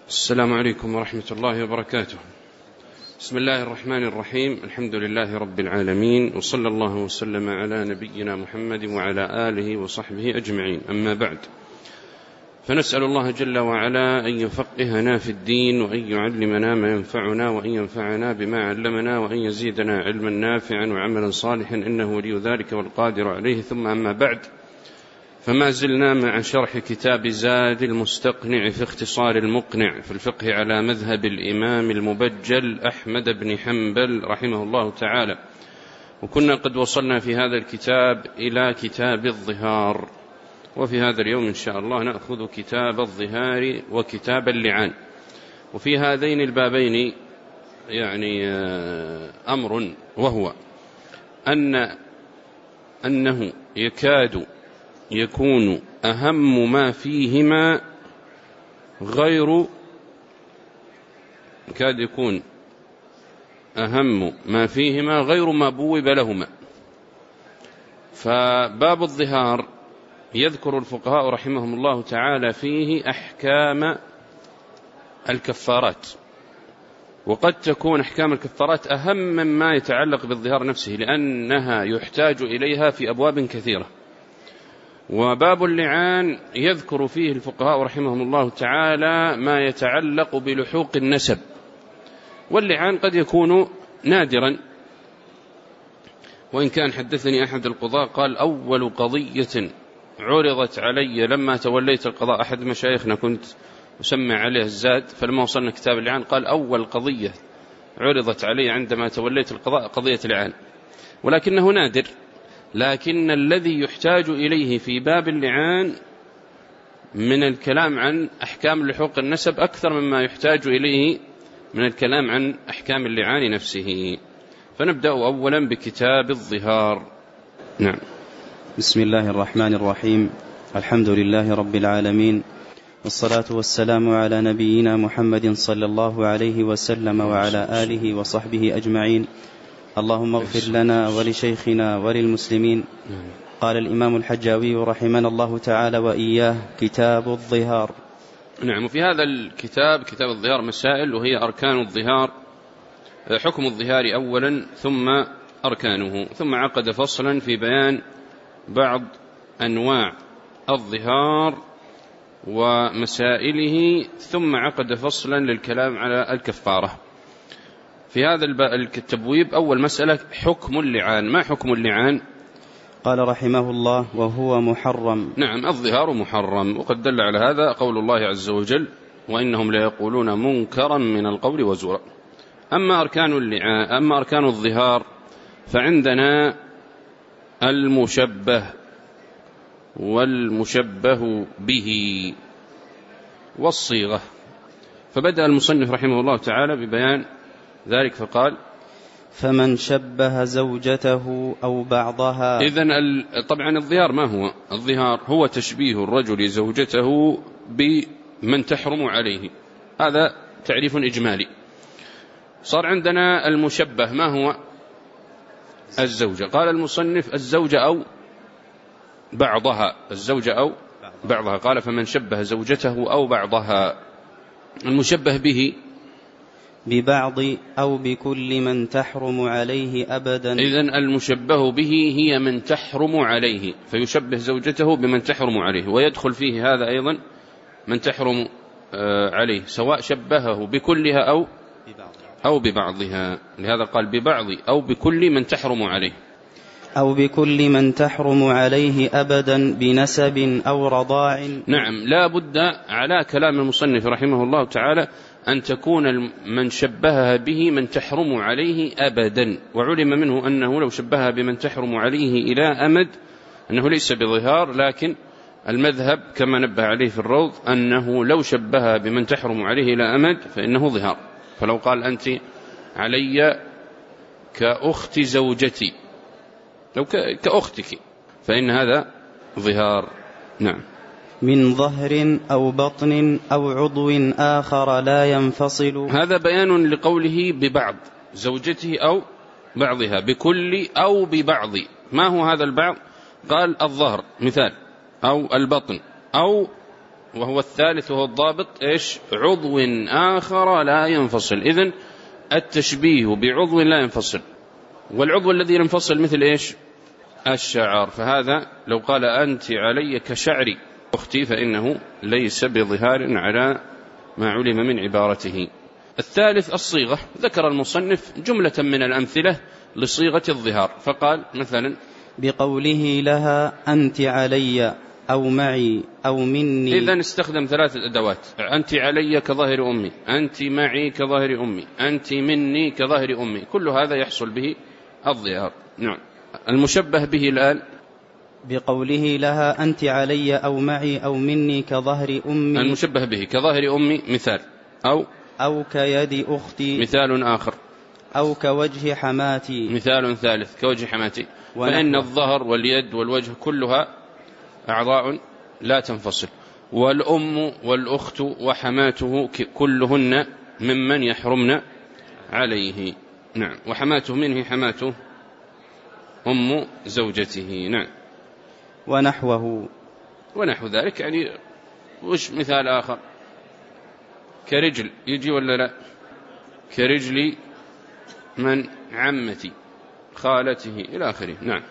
السلام عليكم ورحمة الله وبركاته. بسم الله الرحمن الرحيم. الحمد لله رب العالمين، وصلى الله وسلم على نبينا محمد وعلى آله وصحبه أجمعين. أما بعد، فنسأل الله جل وعلا أن يفقهنا في الدين، وأن يعلمنا ما ينفعنا، وأن ينفعنا بما علمنا، وأن يزيدنا علما نافعا وعملا صالحا، إنه ولي ذلك والقادر عليه. ثم أما بعد، فما زلنا مع شرح كتاب زاد المستقنع في اختصار المقنع في الفقه على مذهب الإمام المبجل أحمد بن حنبل رحمه الله تعالى، وكنا قد وصلنا في هذا الكتاب إلى كتاب الظهار، وفي هذا اليوم إن شاء الله نأخذ كتاب الظهار وكتاب اللعان. وفي هذين البابين أمر، وهو أنه يكاد يكون أهم ما فيهما غير ما بوب لهما. فباب الظهار يذكر الفقهاء رحمهم الله تعالى فيه أحكام الكفارات، وقد تكون أحكام الكفارات أهم مما يتعلق بالظهار نفسه، لأنها يحتاج إليها في أبواب كثيرة. وباب اللعان يذكر فيه الفقهاء رحمهم الله تعالى ما يتعلق بلحوق النسب، واللعان قد يكون نادرا، وإن كان حدثني أحد القضاة قال: أول قضية عرضت علي لما توليت القضاء، أحد مشايخنا كنت أسمع عليه الزاد، فلما وصلنا كتاب اللعان قال: أول قضية عرضت علي عندما توليت القضاء قضية اللعان، ولكنه نادر. لكن الذي يحتاج إليه في باب اللعان من الكلام عن أحكام لحوق النسب أكثر مما يحتاج إليه من الكلام عن أحكام اللعان نفسه. فنبدأ أولا بكتاب الظهار. نعم. بسم الله الرحمن الرحيم. الحمد لله رب العالمين، والصلاة والسلام على نبينا محمد صلى الله عليه وسلم وعلى آله وصحبه أجمعين. اللهم اغفر لنا ولشيخنا وللمسلمين. قال الإمام الحجاوي رحمنا الله تعالى وإياه: كتاب الظهار. نعم. وفي هذا الكتاب، كتاب الظهار، مسائل، وهي أركان الظهار، حكم الظهار أولا، ثم أركانه، ثم عقد فصلا في بيان بعض أنواع الظهار ومسائله، ثم عقد فصلا للكلام على الكفارة. في هذا التبويب أول مسألة حكم اللعان. ما حكم اللعان؟ قال رحمه الله: وهو محرم. نعم، الظهار محرم، وقد دل على هذا قول الله عز وجل: وإنهم ليقولون منكرا من القول وزورا. أما أركان الظهار فعندنا المشبه والمشبه به والصيغة. فبدأ المصنف رحمه الله تعالى ببيان ذلك فقال: فمن شبه زوجته أو بعضها. إذن طبعا الظهار ما هو؟ الظهار هو تشبيه الرجل زوجته بمن تحرم عليه. هذا تعريف إجمالي. صار عندنا المشبه، ما هو؟ الزوجة. قال المصنف: الزوجة أو بعضها. الزوجة أو بعضها. قال: فمن شبه زوجته أو بعضها. المشبه به ببعض أو بكل من تحرم عليه أبدا. إذن المشبه به هي من تحرم عليه، فيشبه زوجته بمن تحرم عليه، ويدخل فيه هذا أيضا من تحرم عليه، سواء شبهه بكلها أو ببعضها. لهذا قال: ببعض أو بكل من تحرم عليه. أو بكل من تحرم عليه أبدا بنسب أو رضاع. نعم، لا بد على كلام المصنف رحمه الله تعالى أن تكون من شبهها به من تحرم عليه أبدا. وعلم منه أنه لو شبهها بمن تحرم عليه إلى أمد أنه ليس بظهار، لكن المذهب كما نبه عليه في الروض أنه لو شبهها بمن تحرم عليه إلى أمد فإنه ظهار. فلو قال: أنت علي كأخت زوجتي، لو كأختك، فإن هذا ظهار. نعم. من ظهر أو بطن أو عضو آخر لا ينفصل. هذا بيان لقوله ببعض زوجته أو بعضها، بكل أو ببعض. ما هو هذا البعض؟ قال: الظهر مثال، أو البطن، أو وهو الثالث وهو الضابط إيش؟ عضو آخر لا ينفصل. إذن التشبيه بعضو لا ينفصل، والعضو الذي ينفصل مثل إيش؟ الشعر. فهذا لو قال أنت علي كشعري أختي فإنه ليس بظهار على ما علم من عبارته. الثالث الصيغة. ذكر المصنف جملة من الأمثلة لصيغة الظهار، فقال مثلا بقوله لها أنت علي أو معي أو مني. إذن استخدم 3 أدوات: أنت علي كظاهر أمي، أنت معي كظاهر أمي، أنت مني كظاهر أمي، كل هذا يحصل به الظهار. نعم. المشبه به الآن بقوله لها أنت علي أو معي أو مني كظهر أمي. المشبه به كظاهر أمي مثال، أو كيد أختي مثال آخر، أو كوجه حماتي مثال ثالث كوجه حماتي. فإن الظهر واليد والوجه كلها أعضاء لا تنفصل، والأم والأخت وحماته كلهن ممن يحرمن عليه. نعم. وحماته منه حماته أم زوجته. نعم. ونحو ذلك. يعني وش مثال آخر؟ كرجل يجي ولا لا؟ كرجل من عمتي خالته إلى آخره. نعم.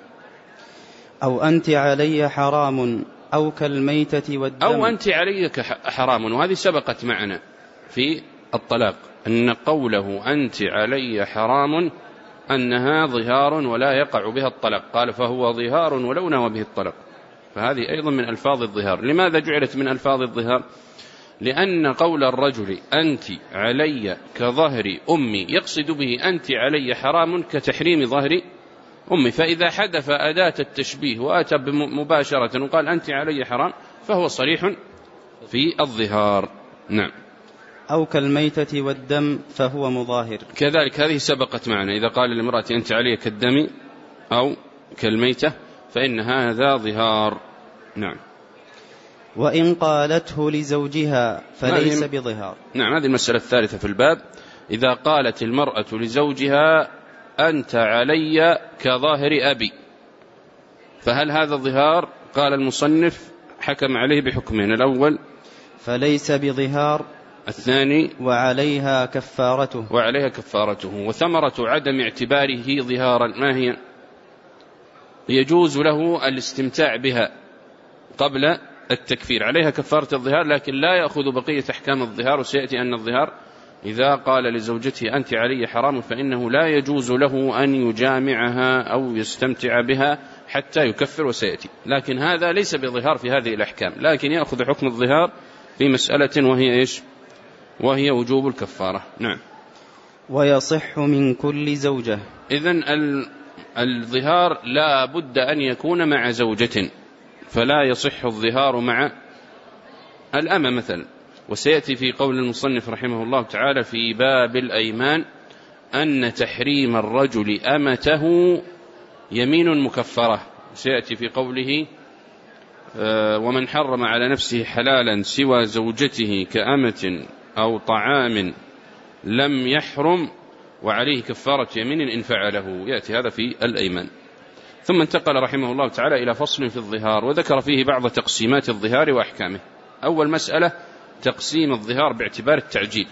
أو أنت علي حرام أو كالميتة والدم. أو أنت علي حرام، وهذه سبقت معنا في الطلاق أن قوله أنت علي حرام أنها ظهار ولا يقع بها الطلاق، قال فهو ظهار ولو نوى به الطلاق، فهذه أيضا من ألفاظ الظهار. لماذا جعلت من ألفاظ الظهار؟ لأن قول الرجل أنت علي كظهر أمي يقصد به أنت علي حرام كتحريم ظهر أمي، فإذا حدث أداة التشبيه وأتى مباشرة وقال أنت علي حرام فهو صريح في الظهار. نعم. أو كالميتة والدم فهو مظاهر. كذلك هذه سبقت معنا، إذا قال للمرأة أنت علي كالدم أو كالميتة فإن هذا ظهار. نعم. وإن قالته لزوجها فليس بظهار. نعم. هذه المسألة الثالثة في الباب. إذا قالت المرأة لزوجها أنت علي كظاهر أبي فهل هذا ظهار؟ قال المصنف حكم عليه بحكمين: الأول فليس بظهار، الثاني وعليها كفارته. وثمرة عدم اعتباره ظهارا ما هي؟ يجوز له الاستمتاع بها قبل التكفير، عليها كفارة الظهار، لكن لا يأخذ بقية أحكام الظهار. وسيأتي أن الظهار إذا قال لزوجته أنت علي حرام فإنه لا يجوز له أن يجامعها أو يستمتع بها حتى يكفر، وسيأتي. لكن هذا ليس بظهار في هذه الأحكام، لكن يأخذ حكم الظهار في مسألة وهي إيش؟ وهي وجوب الكفارة. نعم. ويصح من كل زوجة. إذن الظهار لا بد أن يكون مع زوجة، فلا يصح الظهار مع الأمة مثلا. وسيأتي في قول المصنف رحمه الله تعالى في باب الأيمان أن تحريم الرجل أمته يمين مكفرة. سيأتي في قوله ومن حرم على نفسه حلالا سوى زوجته كأمة أو طعام لم يحرم وعليه كفارة يمين إن فعله. يأتي هذا في الأيمان. ثم انتقل رحمه الله تعالى إلى فصل في الظهار، وذكر فيه بعض تقسيمات الظهار وأحكامه. أول مسألة تقسيم الظهار باعتبار التعجيل.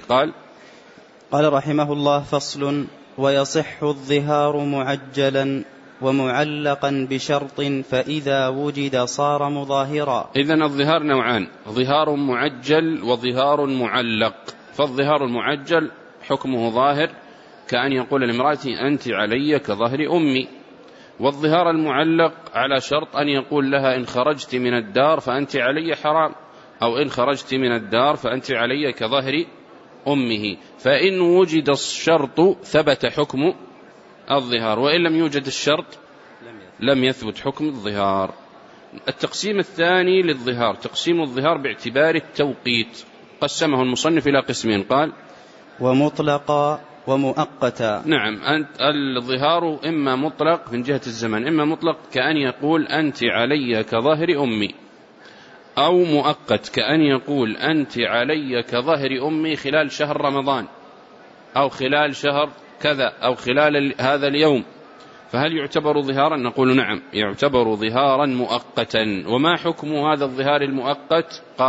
قال رحمه الله: فصل: ويصح الظهار معجلا ومعلقا بشرط فإذا وجد صار مظاهرا. إذن الظهار نوعان: ظهار معجل وظهار معلق. فالظهار المعجل حكمه ظاهر كأن يقول لامرأتي أنت علي كظهر أمي. والظهار المعلق على شرط أن يقول لها إن خرجت من الدار فأنت علي حرام، أو إن خرجت من الدار فأنت علي كظهر أمه. فإن وجد الشرط ثبت حكم الظهار، وإن لم يوجد الشرط لم يثبت حكم الظهار. التقسيم الثاني للظهار تقسيم الظهار باعتبار التوقيت. قسمه المصنف إلى قسمين، قال: ومطلقا ومؤقتا. نعم. الظهار إما مطلق من جهة الزمن، إما مطلق كأن يقول أنت علي كظهر أمي، أو مؤقت كأن يقول أنت علي كظهر أمي خلال شهر رمضان، أو خلال شهر كذا، أو خلال هذا اليوم. فهل يعتبر ظهارا؟ نقول نعم، يعتبر ظهارا مؤقتا. وما حكم هذا الظهار المؤقت؟ قال: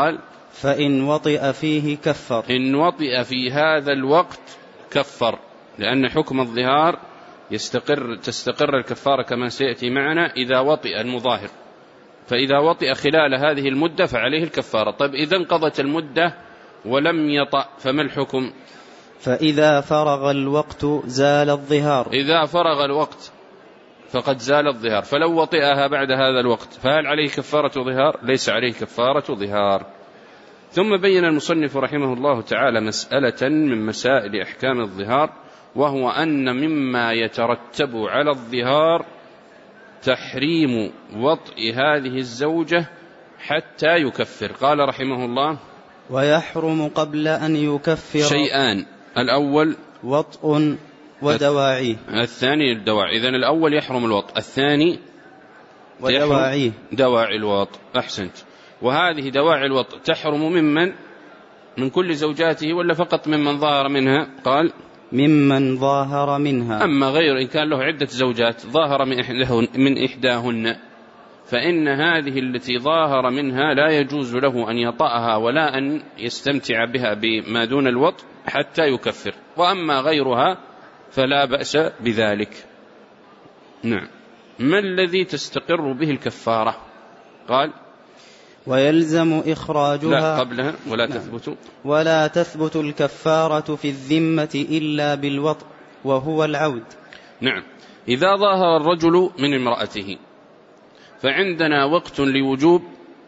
فإن وطئ فيه كفر. إن وطئ في هذا الوقت كفر، لأن حكم الظهار تستقر الكفارة كما سيأتي معنا إذا وطئ المظاهر، فإذا وطئ خلال هذه المدة فعليه الكفارة. طيب إذا انقضت المدة ولم يطأ فما الحكم؟ فإذا فرغ الوقت زال الظهار. إذا فرغ الوقت فقد زال الظهار، فلو وطئها بعد هذا الوقت فهل عليه كفارة ظهار؟ ليس عليه كفارة ظهار. ثم بين المصنف رحمه الله تعالى مسألة من مسائل أحكام الظهار، وهو أن مما يترتب على الظهار تحريم وطئ هذه الزوجة حتى يكفر. قال رحمه الله: ويحرم قبل أن يكفر شيئان: الأول وطء ودواعيه، الثاني الدواعي. إذن الأول يحرم الوطء، الثاني ودواعيه دواعي الوطء. أحسنت. وهذه دواعي الوطء تحرم من كل زوجاته ولا فقط ممن ظاهر منها؟ قال ممن ظاهر منها. أما غير إن كان له عدة زوجات ظاهر من إحداهن فإن هذه التي ظاهر منها لا يجوز له أن يطأها ولا أن يستمتع بها بما دون الوطء حتى يكفر، وأما غيرها فلا بأس بذلك. نعم. ما الذي تستقر به الكفارة؟ قال ويلزم إخراجها. لا، قبلها ولا تثبت الكفارة في الذمة إلا بالوطء وهو العود. نعم. إذا ظاهر الرجل من امرأته فعندنا وقت لوجوب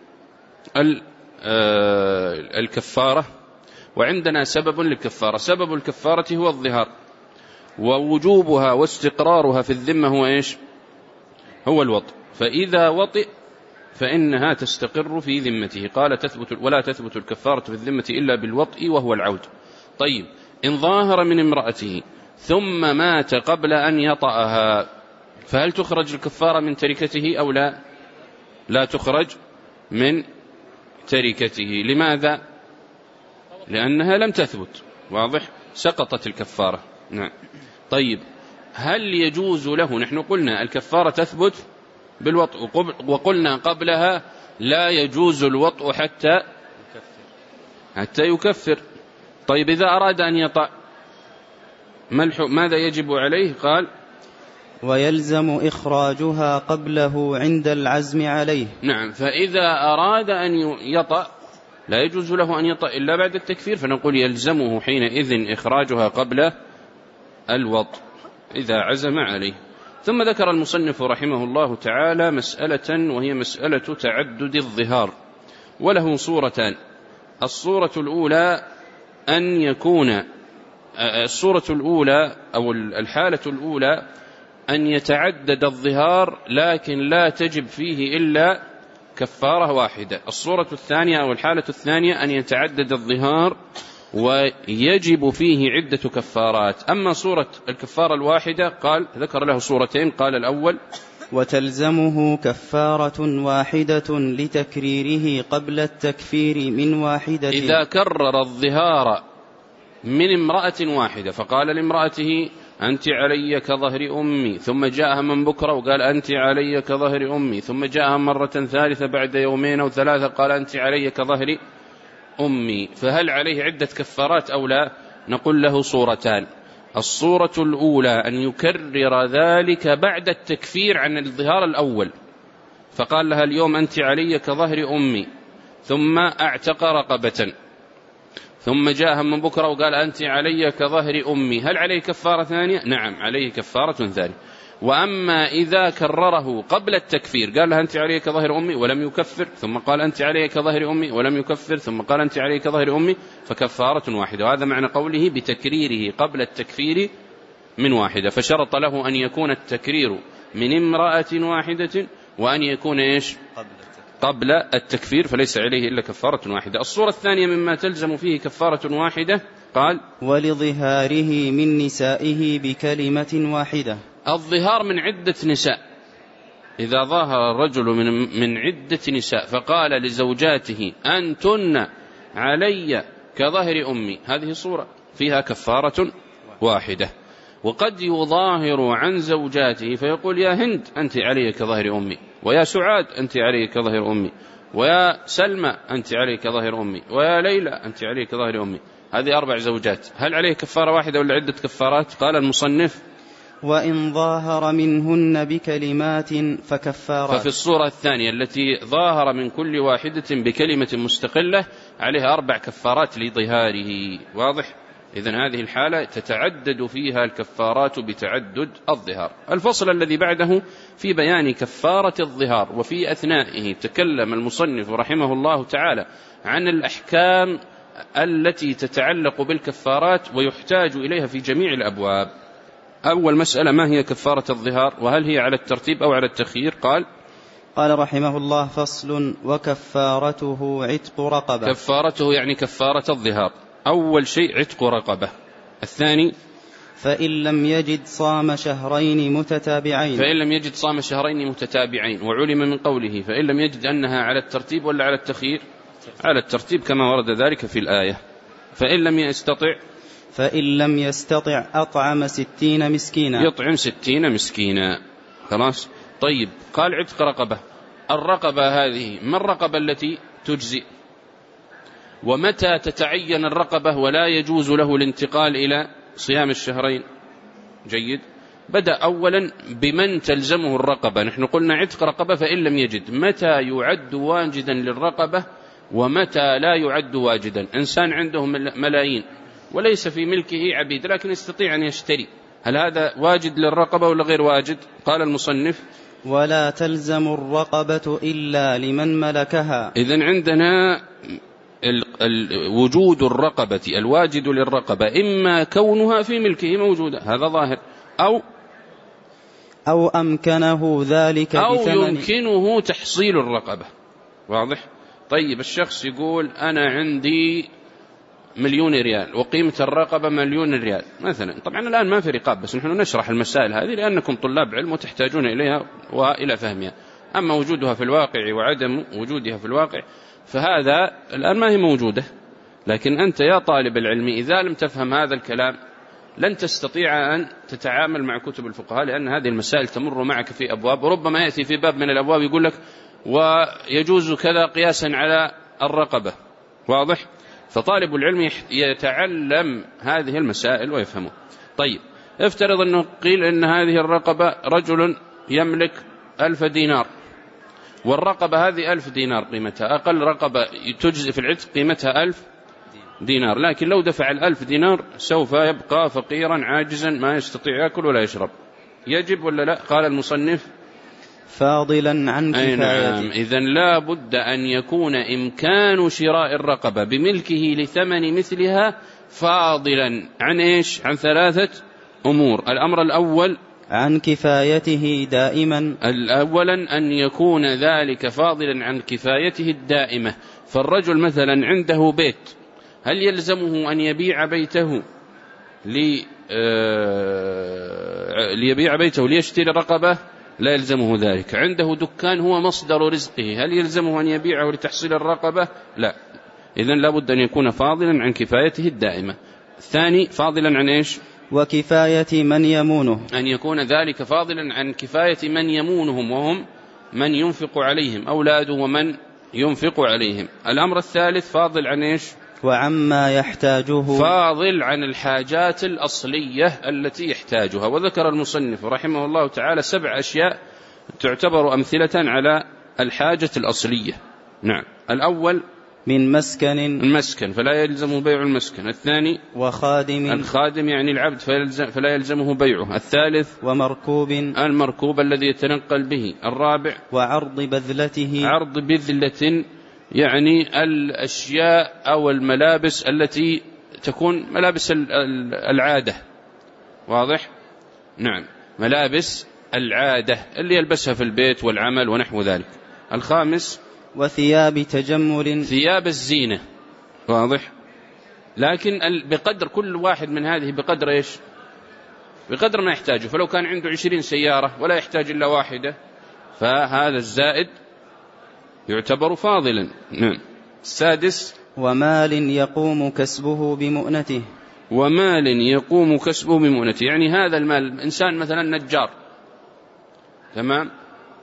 الكفارة، وعندنا سبب للكفارة. سبب الكفارة هو الظهار، ووجوبها واستقرارها في الذمة هو إيش؟ هو الوطء. فإذا وطئ فإنها تستقر في ذمته. قال ولا تثبت الكفارة في الذمة إلا بالوطء وهو العود. طيب، إن ظاهر من امرأته ثم مات قبل أن يطأها فهل تخرج الكفارة من تركته أو لا؟ لا تخرج من تركته. لماذا؟ لأنها لم تثبت. واضح؟ سقطت الكفارة. نعم. طيب، هل يجوز له؟ نحن قلنا الكفارة تثبت بالوطء، وقلنا قبلها لا يجوز الوطء حتى يكفر. طيب، إذا أراد أن يطأ ماذا يجب عليه؟ قال ويلزم إخراجها قبله عند العزم عليه. نعم. فإذا أراد أن يطأ لا يجوز له أن يطأ إلا بعد التكفير، فنقول يلزمه حينئذ إخراجها قبل الوطء إذا عزم عليه. ثم ذكر المصنف رحمه الله تعالى مسألة، وهي مسألة تعدد الظهار، وله صورتان. الصورة الأولى أن يكون الصورة الأولى أو الحالة الأولى أن يتعدد الظهار لكن لا تجب فيه إلا كفارة واحدة. الصورة الثانية أو الحالة الثانية أن يتعدد الظهار ويجب فيه عدة كفارات. أما صورة الكفارة الواحدة قال ذكر له صورتين. قال الأول وتلزمه كفارة واحدة لتكريره قبل التكفير من واحدة. إذا كرر الظهار من امرأة واحدة فقال لامرأته أنت علي كظهر أمي، ثم جاءها من بكرة وقال أنت علي كظهر أمي، ثم جاءها مرة ثالثة بعد يومين أو ثلاثة قال أنت علي كظهر أمي، فهل عليه عدة كفارات أو لا؟ نقول له صورتان. الصورة الأولى أن يكرر ذلك بعد التكفير عن الظهار الأول، فقال لها اليوم أنت علي كظهر أمي، ثم اعتق رقبة، ثم جاءها من بكرة وقال أنت علي كظهر أمي، هل عليه كفارة ثانية؟ نعم، عليه كفارة ثانية. وأما إذا كرره قبل التكفير قال لها أنت علي كظهر أمي ولم يكفر، ثم قال أنت علي كظهر أمي ولم يكفر، ثم قال أنت علي كظهر أمي، فكفارة واحدة. وهذا معنى قوله بتكريره قبل التكفير من واحدة، فشرط له أن يكون التكرير من امرأة واحدة وأن يكون إيش؟ قبل التكفير، فليس عليه إلا كفارة واحدة. الصورة الثانية مما تلزم فيه كفارة واحدة قال ولظهاره من نسائه بكلمة واحدة. الظهار من عدة نساء، إذا ظاهر الرجل من عدة نساء فقال لزوجاته أنتن علي كظهر أمي، هذه صورة فيها كفارة واحدة. وقد يظاهر عن زوجاته فيقول يا هند أنت علي كظهر أمي، ويا سعاد أنت علي كظهر أمي، ويا سلمى أنت عليك ظاهر أمي، ويا ليلى أنت عليك ظاهر أمي. هذه 4 زوجات، هل عليه كفارة واحدة ولا عدة كفارات؟ قال المصنف وإن ظاهر منهن بكلمات فكفارات. ففي الصورة الثانية التي ظاهر من كل واحدة بكلمة مستقلة عليها 4 كفارات لظهاره. واضح؟ إذن هذه الحالة تتعدد فيها الكفارات بتعدد الظهار. الفصل الذي بعده في بيان كفارة الظهار، وفي أثنائه تكلم المصنف رحمه الله تعالى عن الأحكام التي تتعلق بالكفارات ويحتاج إليها في جميع الأبواب. أول مسألة: ما هي كفارة الظهار، وهل هي على الترتيب أو على التخيير؟ قال رحمه الله: فصل: وكفارته عتق رقبة. كفارته يعني كفارة الظهار، أول شيء عتق رقبة. الثاني: فإن لم يجد صام شهرين متتابعين. فإن لم يجد صام شهرين متتابعين، وعلم من قوله فإن لم يجد أنها على الترتيب ولا على التخيير؟ على الترتيب كما ورد ذلك في الآية. فإن لم يستطع أطعم 60 مسكينا. يطعم 60 مسكينا. خلاص. طيب، قال عتق رقبة. الرقبة هذه ما الرقبة التي تجزئ؟ ومتى تتعين الرقبة ولا يجوز له الانتقال إلى صيام الشهرين؟ جيد. بدأ أولا بمن تلزمه الرقبة. نحن قلنا عتق رقبة فإن لم يجد. متى يعد واجدا للرقبة ومتى لا يعد واجدا؟ إنسان عنده ملايين وليس في ملكه عبيد لكن يستطيع أن يشتري، هل هذا واجد للرقبة ولا غير واجد؟ قال المصنف: ولا تلزم الرقبة إلا لمن ملكها. إذن عندنا وجود الرقبة الواجد للرقبة إما كونها في ملكه موجودة، هذا ظاهر، أو أمكنه ذلك أو بثمن، يمكنه تحصيل الرقبة. واضح؟ طيب، الشخص يقول أنا عندي 1,000,000 ريال وقيمة الرقبة 1,000,000 ريال مثلا. طبعا الآن ما في رقاب، بس نحن نشرح المسائل هذه لأنكم طلاب علم وتحتاجون إليها وإلى فهمها. أما وجودها في الواقع وعدم وجودها في الواقع فهذا الآن ما هي موجودة. لكن أنت يا طالب العلم إذا لم تفهم هذا الكلام لن تستطيع أن تتعامل مع كتب الفقهاء، لأن هذه المسائل تمر معك في أبواب، وربما يأتي في باب من الأبواب يقول لك ويجوز كذا قياسا على الرقبة. واضح؟ فطالب العلم يتعلم هذه المسائل ويفهمه. طيب، افترض أنه قيل أن هذه الرقبة رجل يملك 1000 دينار، والرقبة هذه 1000 دينار قيمتها، أقل رقبة تجزي في العتق قيمتها 1000 دينار، لكن لو دفع 1000 دينار سوف يبقى فقيرا عاجزا ما يستطيع يأكل ولا يشرب. يجب ولا لا؟ قال المصنف: فاضلا عن كفايته. نعم. إذن لا بد أن يكون إمكان شراء الرقبة بملكه لثمن مثلها فاضلا عن إيش؟ عن 3 أمور. الأمر الأول عن كفايته دائما. أولا أن يكون ذلك فاضلا عن كفايته الدائمة. فالرجل مثلا عنده بيت، هل يلزمه أن يبيع بيته ليبيع بيته ليشتري رقبة؟ لا يلزمه ذلك. عنده دكان هو مصدر رزقه، هل يلزمه أن يبيعه لتحصيل الرقبة؟ لا. إذن لابد أن يكون فاضلا عن كفايته الدائمة. الثاني فاضلا عن إيش؟ وكفاية من يمونه، أن يكون ذلك فاضلا عن كفاية من يمونهم، وهم من ينفق عليهم، أولاده ومن ينفق عليهم. الأمر الثالث فاضل عن إيش؟ وعما يحتاجه، فاضل عن الحاجات الأصلية التي يحتاجها. وذكر المصنف رحمه الله تعالى 7 أشياء تعتبر أمثلة على الحاجة الأصلية. نعم. الأول من مسكن، المسكن فلا يلزمه بيع المسكن. الثاني وخادم، الخادم يعني العبد فلا يلزمه بيعه. الثالث ومركوب، المركوب الذي يتنقل به. الرابع وعرض بذلته، عرض بذلة يعني الأشياء أو الملابس التي تكون ملابس العادة. واضح؟ نعم، ملابس العادة اللي يلبسها في البيت والعمل ونحو ذلك. الخامس وثياب تجمل، ثياب الزينة. واضح؟ لكن بقدر كل واحد من هذه بقدر إيش؟ بقدر ما يحتاجه. فلو كان عنده 20 سيارة ولا يحتاج إلا واحدة فهذا الزائد يعتبر فاضلا. نعم. السادس ومال يقوم كسبه بمؤنته، ومال يقوم كسبه بمؤنته يعني هذا المال، إنسان مثلا نجار، تمام،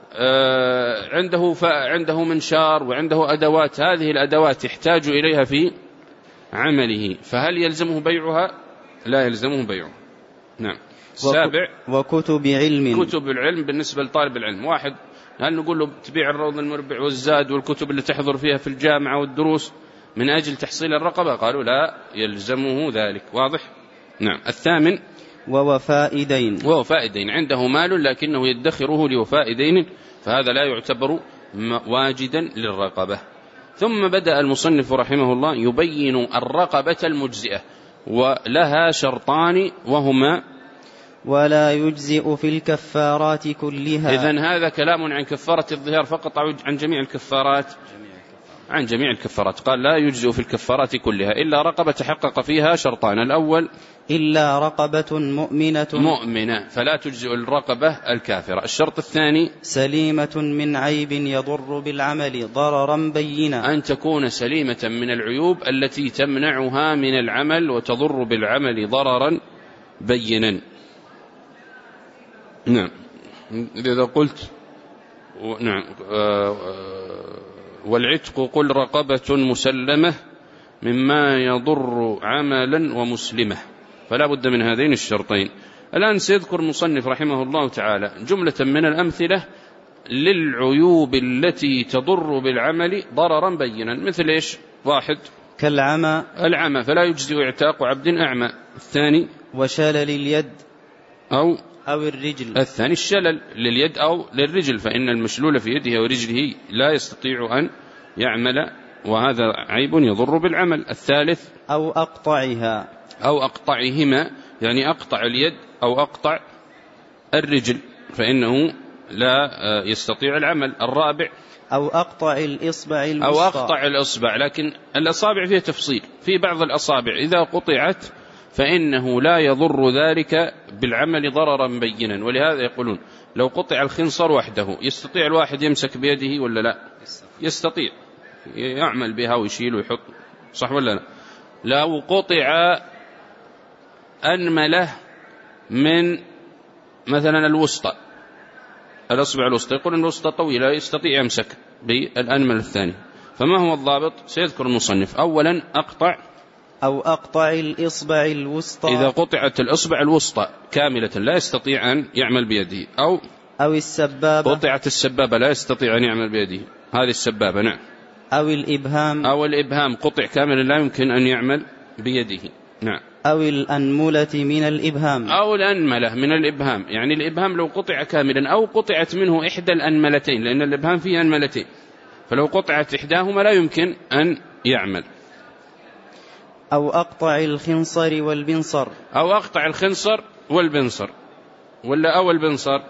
عنده منشار وعنده أدوات، هذه الأدوات يحتاج إليها في عمله، فهل يلزمه بيعها؟ لا يلزمه بيعها. نعم. السابع وكتب علم. كتب العلم بالنسبة لطالب العلم، واحد هل نقول له تبيع الروض المربع والزاد والكتب اللي تحضر فيها في الجامعة والدروس من أجل تحصيل الرقبة؟ قالوا لا يلزمه ذلك. واضح؟ نعم. الثامن ووفاء دين. ووفاء دين، عنده مال لكنه يدخره لوفاء دين، فهذا لا يعتبر واجدا للرقبة. ثم بدأ المصنف رحمه الله يبين الرقبة المجزئة، ولها شرطان وهما: ولا يجزئ في الكفارات كلها. إذن هذا كلام عن كفارة الظهار فقط أو عن جميع الكفارات؟ عن جميع الكفارات. قال لا يجزئ في الكفارات كلها إلا رقبة تحقق فيها شرطان: الأول إلا رقبة مؤمنة فلا تجزئ الرقبة الكافرة. الشرط الثاني: سليمة من عيب يضر بالعمل ضررا بينا، أن تكون سليمة من العيوب التي تمنعها من العمل وتضر بالعمل ضررا بينا. نعم. إذا قلت نعم والعتق قل رقبة مسلمة مما يضر عملا ومسلمة، فلا بد من هذين الشرطين. الآن سيذكر المصنف رحمه الله تعالى جملة من الأمثلة للعيوب التي تضر بالعمل ضررا بينا، مثل إيش؟ واحد كالعمى، العمى فلا يجزئ اعتاق عبد أعمى. الثاني وشلل اليد أو الرجل. الثاني الشلل لليد أو للرجل، فإن المشلول في يده ورجله لا يستطيع أن يعمل، وهذا عيب يضر بالعمل. الثالث أو أقطعها أو أقطعهما، يعني أقطع اليد أو أقطع الرجل، فإنه لا يستطيع العمل. الرابع أو أقطع الإصبع الوسطى، أو أقطع الإصبع، لكن الأصابع فيها تفصيل، في بعض الأصابع إذا قطعت فإنه لا يضر ذلك بالعمل ضررا بينا، ولهذا يقولون لو قطع الخنصر وحده يستطيع الواحد يمسك بيده ولا لا؟ يستطيع، يعمل بها ويشيل ويحط، صح ولا لا؟ لو قطع أنملة من مثلا الوسطى، الأصبع الوسطى، يقول أن الوسطى طويلة يستطيع يمسك بالأنمل الثاني، فما هو الضابط؟ سيذكر المصنف. أولا أو أقطع الإصبع الوسطى، إذا قطعت الإصبع الوسطى كاملة لا يستطيع أن يعمل بيده، أو السبابة، قطعت السبابة لا يستطيع أن يعمل بيده، هذه السبابة. نعم. أو الإبهام قطع كاملا لا يمكن أن يعمل بيده. نعم. أو الأنملة من الإبهام، أو الأنملة من الإبهام، يعني الإبهام لو قطع كاملا أو قطعت منه إحدى الأنملتين، لأن الإبهام فيه أنملتين، فلو قطعت إحداهما لا يمكن أن يعمل. أو أقطع الخنصر والبنصر، أو أقطع الخنصر والبنصر، ولا أو البنصر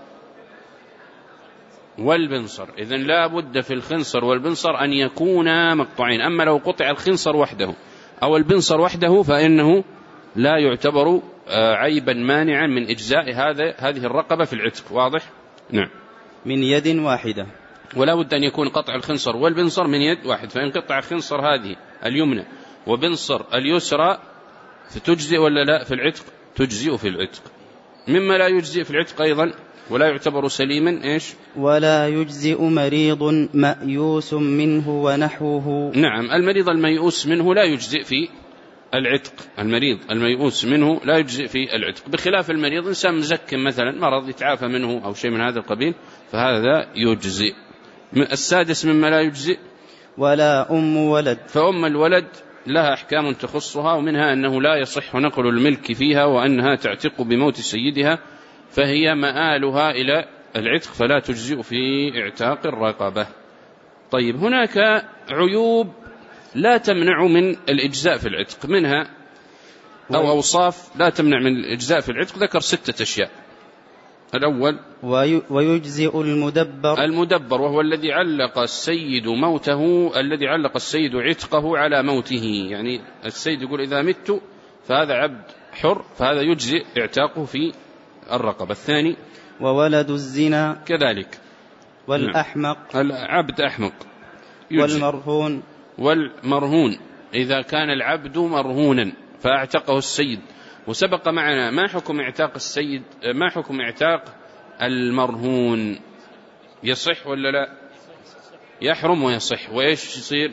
والبنصر، إذن لا بد في الخنصر والبنصر أن يكونا مقطوعين. أما لو قطع الخنصر وحده أو البنصر وحده فإنه لا يعتبر عيبا مانعا من إجزاء هذه الرقبة في العتق. واضح؟ نعم. من يد واحدة، ولا بد أن يكون قطع الخنصر والبنصر من يد واحد، فإن قطع الخنصر هذه اليمنى وبنصر اليسرى فتجزئ ولا لا في العتق؟ تجزئ في العتق. مما لا يجزئ في العتق أيضا ولا يعتبر سليما إيش؟ ولا يجزئ مريض مأيوس منه ونحوه. نعم، المريض الميؤوس منه لا يجزئ في العتق، المريض الميؤوس منه لا يجزئ في العتق، بخلاف المريض إنسان مزكم مثلا مرض يتعافى منه أو شيء من هذا القبيل فهذا يجزئ. السادس مما لا يجزئ ولا أم ولد، فأم الولد لها أحكام تخصها، ومنها أنه لا يصح نقل الملك فيها، وأنها تعتق بموت سيدها، فهي مآلها إلى العتق فلا تجزئ في اعتاق الرقبة. طيب، هناك عيوب لا تمنع من الإجزاء في العتق، منها أو أوصاف لا تمنع من الإجزاء في العتق، ذكر 6 أشياء. الأول ويجزئ المدبر وهو الذي علق السيد موته، الذي علق السيد عتقه على موته، يعني السيد يقول إذا مت فهذا عبد حر، فهذا يجزئ اعتاقه في الرقبة. الثاني وولد الزنا كذلك، والأحمق، العبد أحمق، والمرهون إذا كان العبد مرهونا فاعتقه السيد. وسبق معنا ما حكم اعتاق السيد، ما حكم اعتاق المرهون؟ يصح ولا لا؟ يحرم ويصح. وإيش يصير؟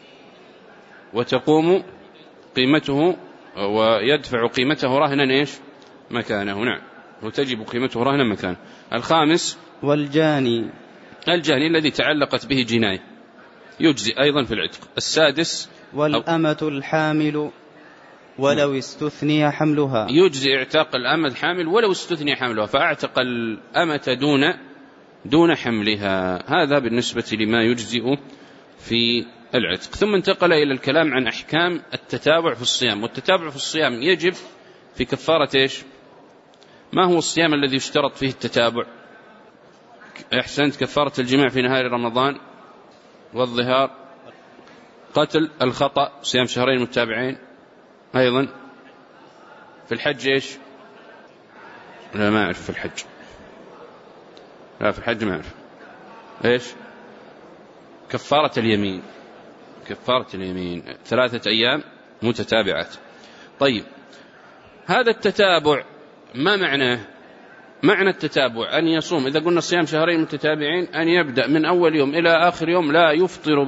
وتقوم قيمته ويدفع قيمته رهنا إيش مكانه. نعم، وتجب قيمته رهنا مكانه. الخامس والجاني الذي تعلقت به جناية يجزي أيضا في العتق. السادس والأمة الحامل ولو استثني حملها، يجزي اعتاق الأمة الحامل ولو استثني حملها، فأعتق الأمة دون حملها. هذا بالنسبة لما يجزئ في العتق. ثم انتقل إلى الكلام عن أحكام التتابع في الصيام. والتتابع في الصيام يجب في كفارة إيش؟ ما هو الصيام الذي يشترط فيه التتابع؟ أحسنت، كفارة الجماع في نهار رمضان، والظهار، قتل الخطأ، صيام شهرين متتابعين. أيضا في الحج إيش؟ لا ما أعرف في الحج، لا في الحج ما أعرف إيش؟ كفارة اليمين، كفارة اليمين 3 أيام متتابعات. طيب، هذا التتابع ما معناه؟ معنى التتابع أن يصوم، إذا قلنا صيام شهرين متتابعين، أن يبدأ من أول يوم إلى آخر يوم لا يفطر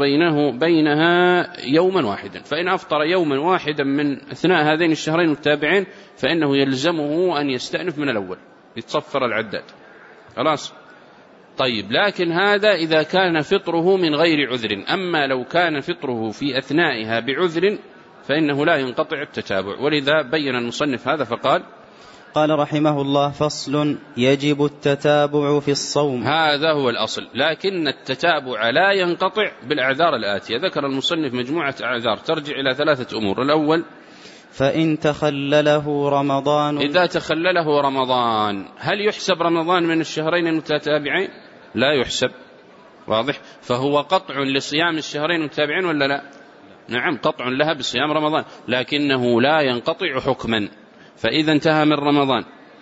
بينها يوما واحدا. فإن أفطر يوما واحدا من أثناء هذين الشهرين المتتابعين فإنه يلزمه أن يستأنف من الأول، يتصفر العداد خلاص. طيب، لكن هذا إذا كان فطره من غير عذر. أما لو كان فطره في أثنائها بعذر فإنه لا ينقطع التتابع. ولذا بين المصنف هذا فقال: قال رحمه الله: فصل: يجب التتابع في الصوم. هذا هو الأصل، لكن التتابع لا ينقطع بالأعذار الآتية. ذكر المصنف مجموعة أعذار ترجع إلى 3 أمور. الأول: فإن تخلله رمضان. إذا تخلله رمضان، هل يحسب رمضان من الشهرين المتتابعين؟ لا يحسب، واضح؟ فهو قطع لصيام الشهرين المتتابعين ولا لا؟ نعم، قطع لها بصيام رمضان، لكنه لا ينقطع حكما. فإذا انتهى من رمضان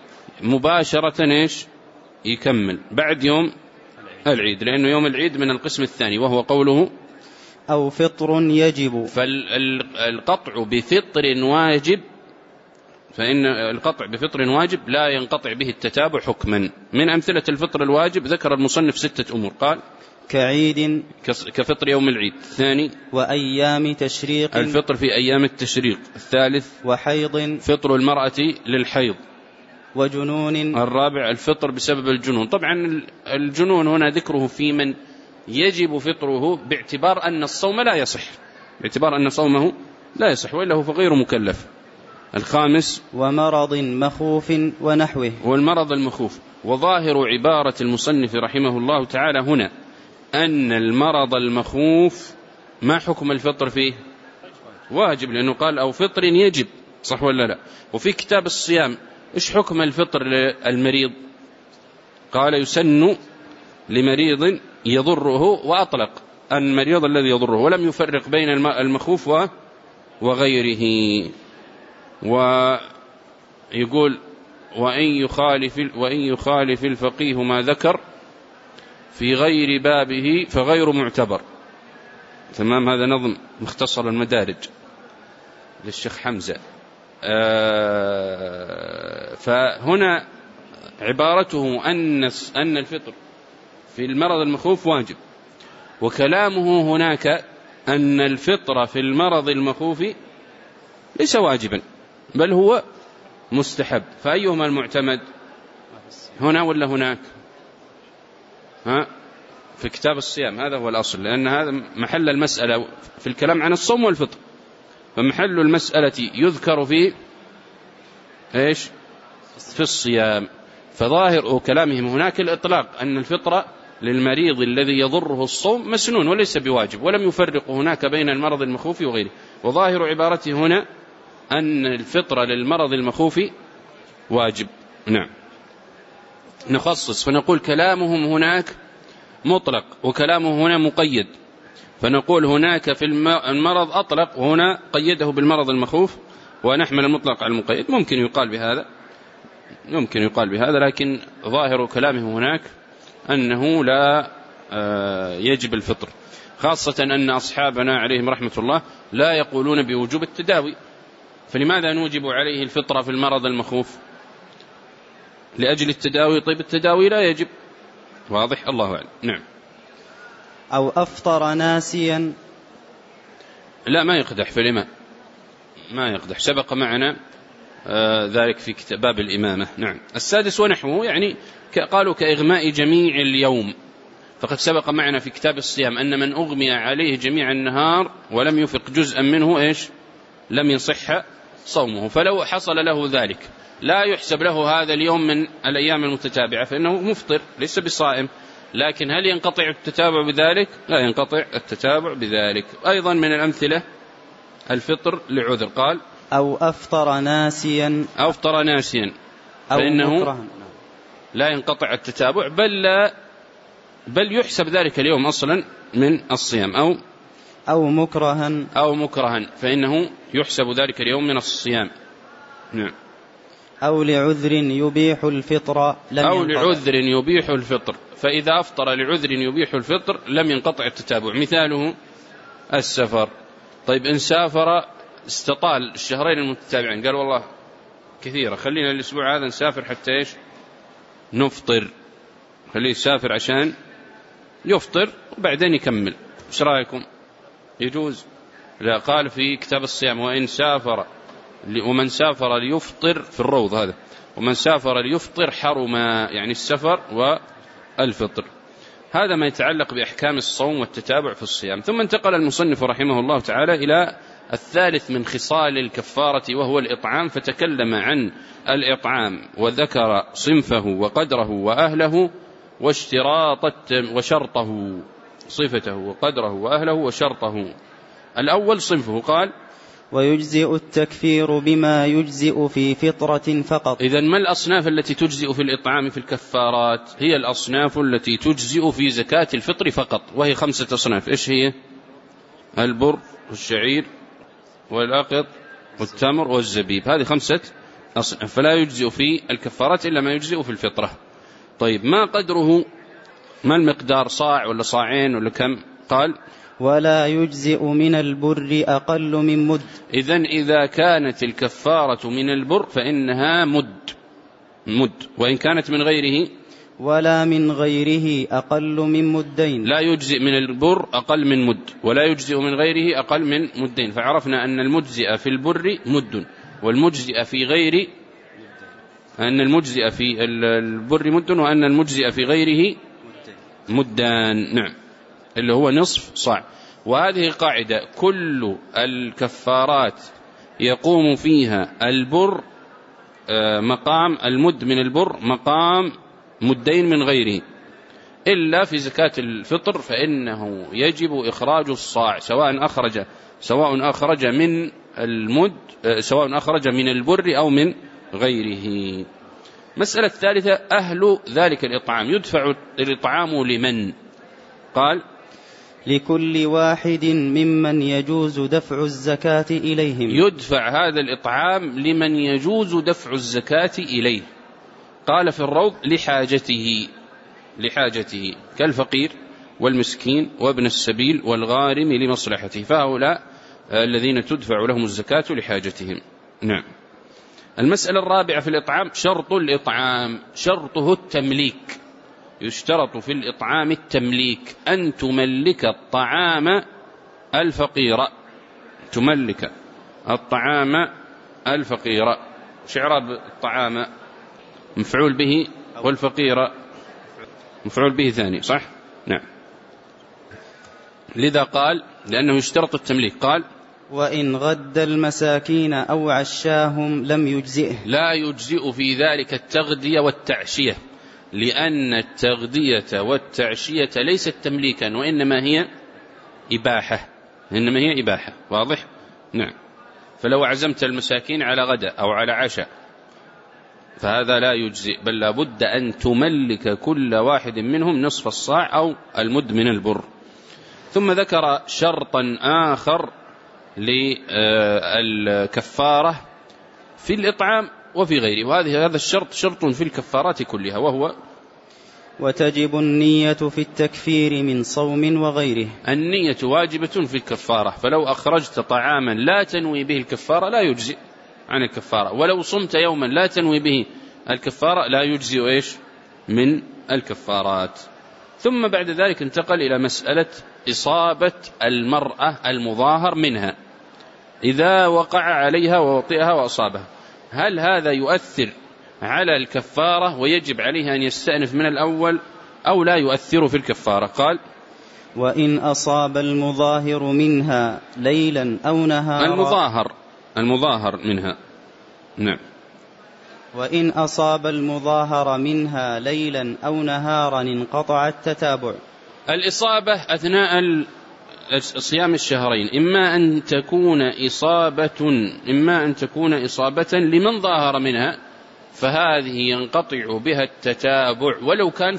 مباشرة إيش؟ يكمل بعد يوم العيد، لأنه يوم العيد من القسم الثاني، وهو قوله: أو فطر يجب. فالقطع بفطر واجب، فإن القطع بفطر واجب لا ينقطع به التتابع حكما. من أمثلة الفطر الواجب ذكر المصنف 6 أمور. قال: كعيد، كفطر يوم العيد. الثاني: وأيام تشريق، الفطر في أيام التشريق. الثالث: وحيض، فطر المرأة للحيض. وجنون. الرابع: الفطر بسبب الجنون. طبعا الجنون هنا ذكره في من يجب فطره باعتبار أن الصوم لا يصح، باعتبار أن صومه لا يصح، وإلا هو فغير مكلف. الخامس: ومرض مخوف ونحوه. والمرض المخوف. وظاهر عبارة المصنف رحمه الله تعالى هنا أن المرض المخوف ما حكم الفطر فيه؟ واجب، لأنه قال: أو فطر يجب، صح ولا لا؟ وفي كتاب الصيام إيش حكم الفطر للمريض؟ قال: يسن لمريض يضره، وأطلق المريض الذي يضره، ولم يفرق بين المخوف وغيره. ويقول: وإن يخالف الفقيه ما ذكر في غير بابه فغير معتبر. تمام، هذا نظم مختصر المدارج للشيخ حمزة. فهنا عبارته أن الفطر في المرض المخوف واجب، وكلامه هناك أن الفطر في المرض المخوف ليس واجبا بل هو مستحب. فأيهما المعتمد هنا ولا هناك؟ في كتاب الصيام هذا هو الأصل، لأن هذا محل المسألة في الكلام عن الصوم والفطر، فمحل المسألة يذكر فيه إيش؟ في الصيام. فظاهر كلامهم هناك الإطلاق أن الفطر للمريض الذي يضره الصوم مسنون وليس بواجب، ولم يفرق هناك بين المرض المخوف وغيره. وظاهر عبارته هنا أن الفطر للمرض المخوف واجب. نعم، نخصص فنقول كلامهم هناك مطلق وكلامه هنا مقيد، فنقول هناك في المرض أطلق وهنا قيده بالمرض المخوف، ونحمل المطلق على المقيد. ممكن يقال بهذا، لكن ظاهر كلامه هناك أنه لا يجب الفطر، خاصة أن أصحابنا عليهم رحمة الله لا يقولون بوجوب التداوي. فلماذا نوجب عليه الفطرة في المرض المخوف؟ لأجل التداوي. طيب التداوي لا يجب، واضح؟ الله أعلم. نعم. أو أفطر ناسيا. لا ما يقدح في الإمام، ما يقدح، سبق معنا ذلك في باب الإمامة. نعم. السادس ونحوه، يعني قالوا كإغماء جميع اليوم، فقد سبق معنا في كتاب الصيام أن من أغمي عليه جميع النهار ولم يفق جزءا منه إيش؟ لم يصح صومه. فلو حصل له ذلك لا يحسب له هذا اليوم من الأيام المتتابعة، فإنه مفطر ليس بصائم. لكن هل ينقطع التتابع بذلك؟ لا ينقطع التتابع بذلك. أيضا من الأمثلة الفطر لعذر، قال أو أفطر ناسيا، أو أفطر ناسيا، فإنه لا ينقطع التتابع، بل يحسب ذلك اليوم أصلا من الصيام. أو مكرها فإنه يحسب ذلك اليوم من الصيام. نعم. أو لعذر يبيح الفطر لعذر يبيح الفطر، فإذا أفطر لعذر يبيح الفطر لم ينقطع التتابع. مثاله السفر. طيب إن سافر استطال الشهرين المتتابعين، قال والله كثيرة، خلينا الأسبوع هذا نسافر حتى إيش؟ نفطر، خليه يسافر عشان يفطر وبعدين يكمل. إيش رأيكم؟ يجوز؟ لا، قال في كتاب الصيام ومن سافر ليفطر في الروض هذا، ومن سافر ليفطر حرما، يعني السفر والفطر. هذا ما يتعلق بأحكام الصوم والتتابع في الصيام. ثم انتقل المصنف رحمه الله تعالى إلى الثالث من خصال الكفارة وهو الإطعام، فتكلم عن الإطعام وذكر صنفه وقدره وأهله وشرطه، صفته وقدره وأهله وشرطه. الأول صنفه، قال ويجزئ التكفير بما يجزئ في فطرة فقط. إذن ما الأصناف التي تجزئ في الإطعام في الكفارات؟ هي الأصناف التي تجزئ في زكاة الفطر فقط، وهي 5 أصناف. إيش هي؟ البر والشعير والأقط والتمر والزبيب، هذه 5 أصناف، فلا يجزئ في الكفارات إلا ما يجزئ في الفطرة. طيب ما قدره؟ ما المقدار؟ صاع ولا صاعين ولا كم؟ قال ولا يجزئ من البر أقل من مد. إذن إذا كانت الكفارة من البر فإنها مد، وإن كانت من غيره ولا من غيره أقل من مدين. لا يجزئ من البر أقل من مد، ولا يجزئ من غيره أقل من مدين. فعرفنا أن المجزئ في البر مد، والمجزئ في غير أن المجزئ في البر مد، وأن المجزئ في غيره مدان. نعم، اللي هو نصف صاع. وهذه قاعدة، كل الكفارات يقوم فيها البر مقام المد من البر، مقام مدين من غيره، إلا في زكاة الفطر فإنه يجب إخراج الصاع، سواء أخرج من المد، سواء أخرج من البر أو من غيره. مسألة الثالثة، أهل ذلك الإطعام. يدفع الإطعام لمن؟ قال لكل واحد ممن يجوز دفع الزكاة إليهم. يدفع هذا الإطعام لمن يجوز دفع الزكاة إليه. قال في الروض لحاجته كالفقير والمسكين وابن السبيل والغارم لمصلحته، فهؤلاء الذين تدفع لهم الزكاة لحاجتهم. نعم. المسألة الرابعة في الإطعام، شرط الإطعام، شرطه التمليك. يشترط في الإطعام التمليك، أن تملك الطعام الفقير، تملك الطعام الفقير. شعراب الطعام مفعول به، والفقير مفعول به ثاني، صح؟ نعم. لذا قال لأنه يشترط التمليك، قال وإن غد المساكين أو عشاهم لم يجزئه. لا يجزئ في ذلك التغذية والتعشية، لأن التغذية والتعشية ليست تمليكا، وإنما هي إباحة. واضح؟ نعم. فلو عزمت المساكين على غدا أو على عشاء فهذا لا يجزئ، بل لابد أن تملك كل واحد منهم نصف الصاع أو المد من البر. ثم ذكر شرطا آخر للكفارة في الإطعام وفي غيره، وهذا الشرط شرط في الكفارات كلها، وهو وتجب النية في التكفير من صوم وغيره. النية واجبة في الكفارة، فلو أخرجت طعاما لا تنوي به الكفارة لا يجزئ عن الكفارة، ولو صمت يوما لا تنوي به الكفارة لا يجزئ من الكفارات. ثم بعد ذلك انتقل إلى مسألة إصابة المرأة المظاهر منها إذا وقع عليها ووطئها وأصابها، هل هذا يؤثر على الكفارة ويجب عليه أن يستأنف من الأول أو لا يؤثر في الكفارة؟ قال: وإن أصاب المظاهر منها ليلا أو نهارا. المظاهر منها، نعم. وإن أصاب المظاهر منها ليلا أو نهارا انقطع التتابع. الإصابة أثناء صيام الشهرين إما أن تكون إصابة لمن ظاهر منها، فهذه ينقطع بها التتابع ولو كان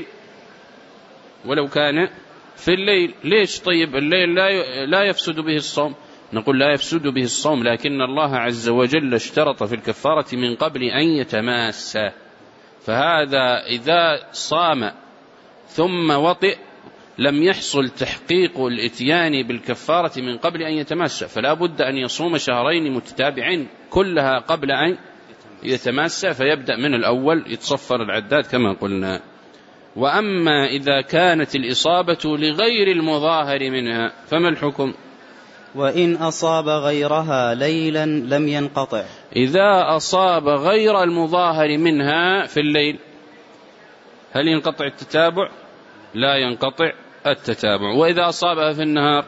في الليل. ليش؟ طيب الليل لا يفسد به الصوم. نقول لا يفسد به الصوم، لكن الله عز وجل اشترط في الكفارة من قبل أن يتماس، فهذا إذا صام ثم وطئ لم يحصل تحقيق الاتيان بالكفارة من قبل أن يتماس، فلا بد أن يصوم شهرين متتابعين كلها قبل أن يتماس، فيبدأ من الأول يتصفر العداد كما قلنا. وأما إذا كانت الإصابة لغير المظاهر منها فما الحكم؟ وإن أصاب غيرها ليلا لم ينقطع. إذا أصاب غير المظاهر منها في الليل هل ينقطع التتابع؟ لا ينقطع التتابع. وإذا أصابها في النهار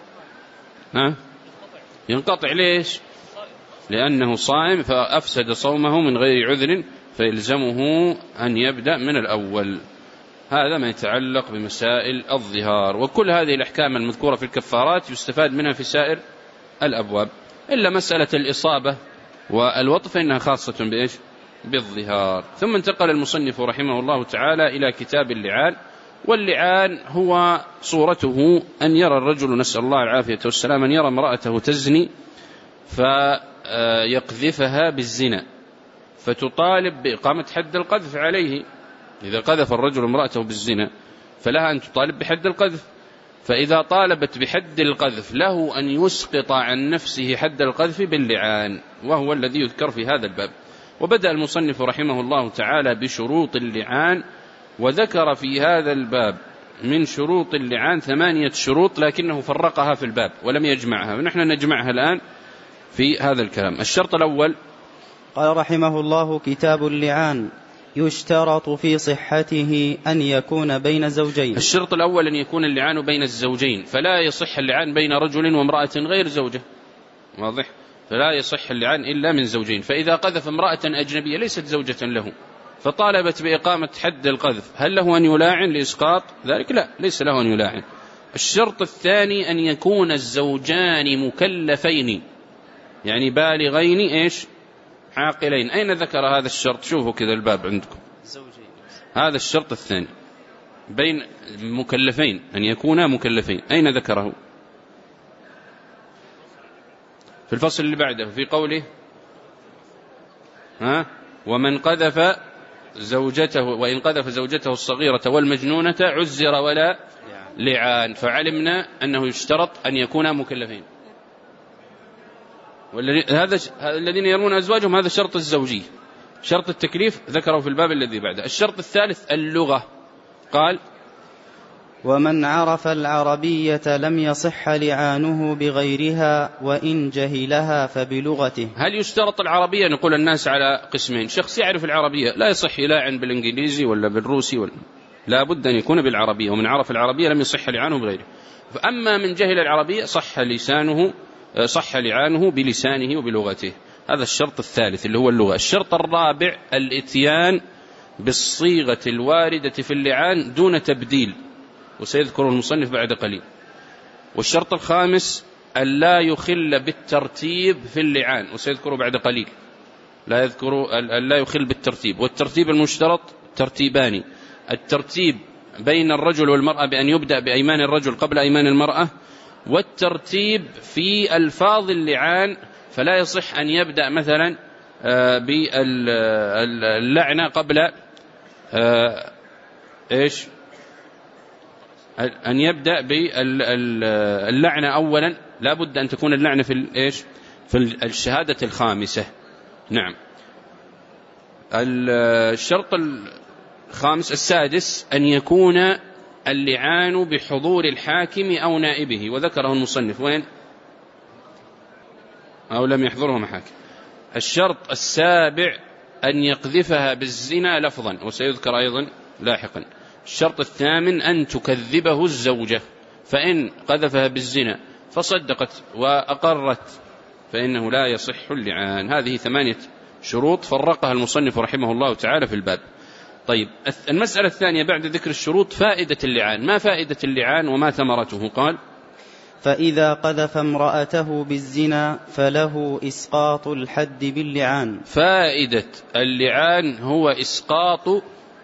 ينقطع. ليش؟ لأنه صائم فأفسد صومه من غير عذر، فيلزمه أن يبدأ من الأول. هذا ما يتعلق بمسائل الظهار. وكل هذه الأحكام المذكورة في الكفارات يستفاد منها في سائر الأبواب، إلا مسألة الإصابة والوطء فإنها خاصة بالظهار. ثم انتقل المصنف رحمه الله تعالى إلى كتاب اللعان. واللعان هو صورته أن يرى الرجل، نسأل الله العافية والسلام، أن يرى امرأته تزني فيقذفها بالزنا، فتطالب بإقامة حد القذف عليه. إذا قذف الرجل امرأته بالزنا فلها أن تطالب بحد القذف، فإذا طالبت بحد القذف له أن يسقط عن نفسه حد القذف باللعان، وهو الذي يذكر في هذا الباب. وبدأ المصنف رحمه الله تعالى بشروط اللعان، وذكر في هذا الباب من شروط اللعان 8 شروط، لكنه فرقها في الباب ولم يجمعها، ونحن نجمعها الآن في هذا الكلام. الشرط الأول قال رحمه الله: كتاب اللعان يشترط في صحته أن يكون بين زوجين. الشرط الأول أن يكون اللعان بين الزوجين، فلا يصح اللعان بين رجل وامرأة غير زوجة، واضح؟ فلا يصح اللعان إلا من زوجين. فإذا قذف امرأة أجنبية ليست زوجة له فطالبت بإقامة حد القذف، هل له أن يلاعن لإسقاط ذلك؟ لا، ليس له أن يلاعن. الشرط الثاني أن يكون الزوجان مكلفين، يعني بالغين عاقلين. أين ذكر هذا الشرط؟ شوفوا كذا الباب عندكم، هذا الشرط الثاني بين مكلفين، أن يكونا مكلفين. أين ذكره؟ في الفصل اللي بعده في قوله ومن قذف زوجته وإن قذف زوجته الصغيرة والمجنونة عزر ولا لعان، فعلمنا أنه يشترط أن يكونا مكلفين. هذا الذين يرمون أزواجهم هذا شرط الزوجية. شرط التكليف ذكره في الباب الذي بعده. الشرط الثالث اللغة، قال: ومن عرف العربية لم يصح لعانه بغيرها وإن جهلها فبلغته. هل يشترط العربية؟ نقول الناس على قسمين: شخص يعرف العربية لا يصح يلاعن بالإنجليزي ولا بالروسي لا بد أن يكون بالعربية، ومن عرف العربية لم يصح لعانه بغيره. فأما من جهل العربية صح لعانه بلسانه وبلغته. هذا الشرط الثالث اللي هو اللغة. الشرط الرابع الاتيان بالصيغة الواردة في اللعان دون تبديل، وسيذكر المصنف بعد قليل. والشرط الخامس ألا يخل بالترتيب في اللعان، وسيذكر بعد قليل. لا يخل بالترتيب. والترتيب المشترط ترتيبان: الترتيب بين الرجل والمرأة بأن يبدأ بأيمان الرجل قبل أيمان المرأة، والترتيب في ألفاظ اللعان، فلا يصح أن يبدأ مثلا باللعنة قبل أن يبدأ باللعنة أولا، لا بد أن تكون اللعنة في الشهادة الخامسة. نعم. الشرط الخامس السادس أن يكون اللعان بحضور الحاكم أو نائبه، وذكره المصنف وين؟ أو لم يحضره محاكم. الشرط السابع أن يقذفها بالزنا لفظا، وسيذكر أيضا لاحقا. الشرط الثامن أن تكذبه الزوجة، فإن قذفها بالزنا فصدقت وأقرت فإنه لا يصح اللعان. هذه 8 شروط فرقها المصنف رحمه الله تعالى في الباب. طيب، المسألة الثانية بعد ذكر الشروط فائدة اللعان. ما فائدة اللعان وما ثمرته؟ قال: فإذا قذف امرأته بالزنا فله إسقاط الحد باللعان. فائدة اللعان هو إسقاط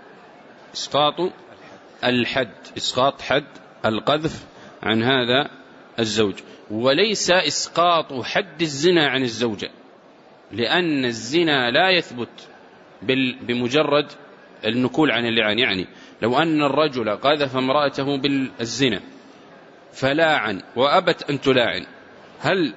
الحد، إسقاط حد القذف عن هذا الزوج، وليس إسقاط حد الزنا عن الزوجة، لأن الزنا لا يثبت بمجرد النكول عن اللعان. يعني لو أن الرجل قذف امرأته بالزنا فلاعن وأبت أن تلاعن، هل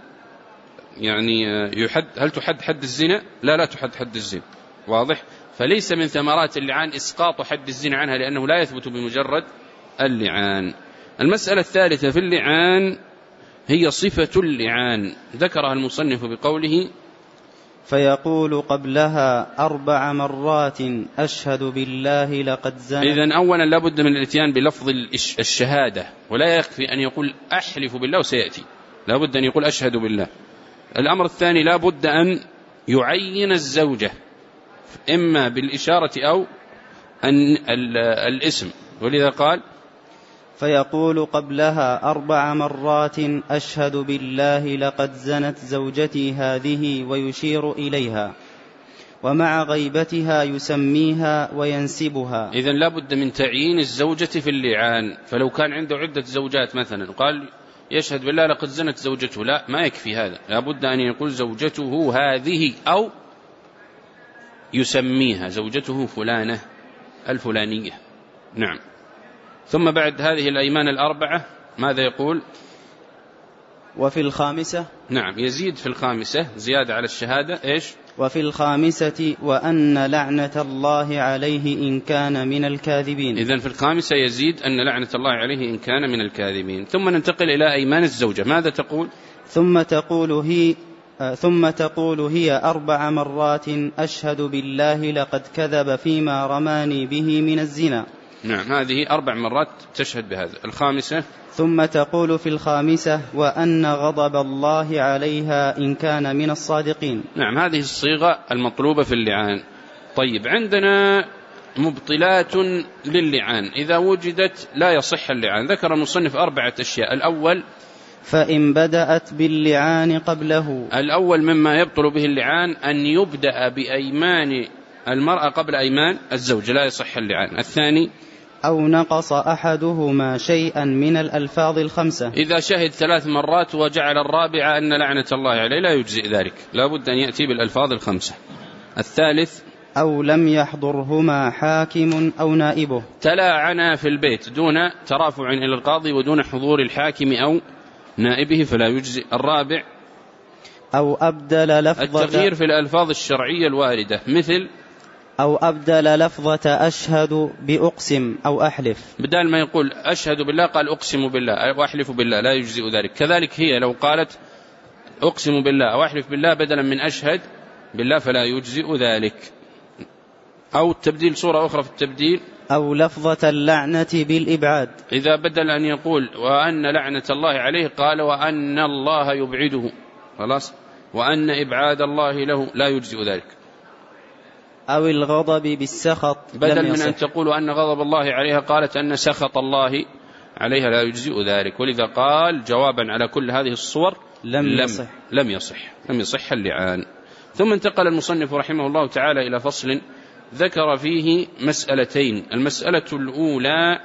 تحد حد الزنا؟ لا تحد حد الزنا، واضح؟ فليس من ثمرات اللعان إسقاط حد الزنا عنها، لأنه لا يثبت بمجرد اللعان. المسألة الثالثة في اللعان هي صفة اللعان، ذكرها المصنف بقوله: فيقول قبلها 4 مرات أشهد بالله لقد زنت. إذن أولا لابد من الاتيان بلفظ الشهادة، ولا يكفي أن يقول أحلف بالله وسيأتي، لابد أن يقول أشهد بالله. الأمر الثاني لابد أن يعين الزوجة، إما بالإشارة أو الاسم، ولذا قال: فيقول قبلها 4 مرات أشهد بالله لقد زنت زوجتي هذه، ويشير إليها، ومع غيبتها يسميها وينسبها. إذن لابد من تعيين الزوجة في اللعان. فلو كان عنده عدة زوجات مثلا وقال يشهد بالله لقد زنت زوجته، لا، ما يكفي هذا، لابد أن يقول زوجته هذه، أو يسميها زوجته فلانة الفلانية. نعم. ثم بعد هذه الأيمان الأربعة ماذا يقول؟ وفي الخامسة، نعم، يزيد في الخامسة زيادة على الشهادة، إيش؟ وفي الخامسة وأن لعنة الله عليه إن كان من الكاذبين. إذن في الخامسة يزيد أن لعنة الله عليه إن كان من الكاذبين. ثم ننتقل إلى أيمان الزوجة، ماذا تقول؟ ثم تقول هي 4 مرات أشهد بالله لقد كذب فيما رماني به من الزنا. نعم، هذه 4 مرات تشهد بهذا. الخامسة: ثم تقول في الخامسة وأن غضب الله عليها إن كان من الصادقين. نعم، هذه الصيغة المطلوبة في اللعان. طيب، عندنا مبطلات للعان إذا وجدت لا يصح اللعان. ذكر المصنف 4 أشياء. الأول: فإن بدأت باللعان قبله. الأول مما يبطل به اللعان أن يبدأ بأيمان المرأة قبل أيمان الزوج، لا يصح اللعان. الثاني: أو نقص أحدهما شيئا من الألفاظ الخمسة. إذا شهد 3 مرات وجعل الرابعة أن لعنة الله عليه لا يجزئ ذلك، لا بد أن يأتي بالألفاظ الخمسة. الثالث: أو لم يحضرهما حاكم أو نائبه. تلاعنا في البيت دون ترافع إلى القاضي ودون حضور الحاكم أو نائبه فلا يجزئ. الرابع: أو أبدل لفظة، التغيير في الألفاظ الشرعية الواردة، مثل: أو أبدل لفظة أشهد بأقسم أو أحلف، بدل ما يقول أشهد بالله قال أقسم بالله أو أحلف بالله، لا يجزئ ذلك. كذلك هي لو قالت أقسم بالله أو أحلف بالله بدلا من أشهد بالله فلا يجزئ ذلك. أو تبديل صورة أخرى في التبديل: أو لفظة اللعنة بالإبعاد، إذا بدل أن يقول وأن لعنة الله عليه قال وأن الله يبعده، خلاص، وأن إبعاد الله له، لا يجزئ ذلك. أو الغضب بالسخط، بدل من أن تقول أن غضب الله عليها قالت أن سخط الله عليها، لا يجزئ ذلك. ولذا قال جوابا على كل هذه الصور لم يصح اللعان. ثم انتقل المصنف رحمه الله تعالى إلى فصل ذكر فيه مسألتين. المسألة الأولى: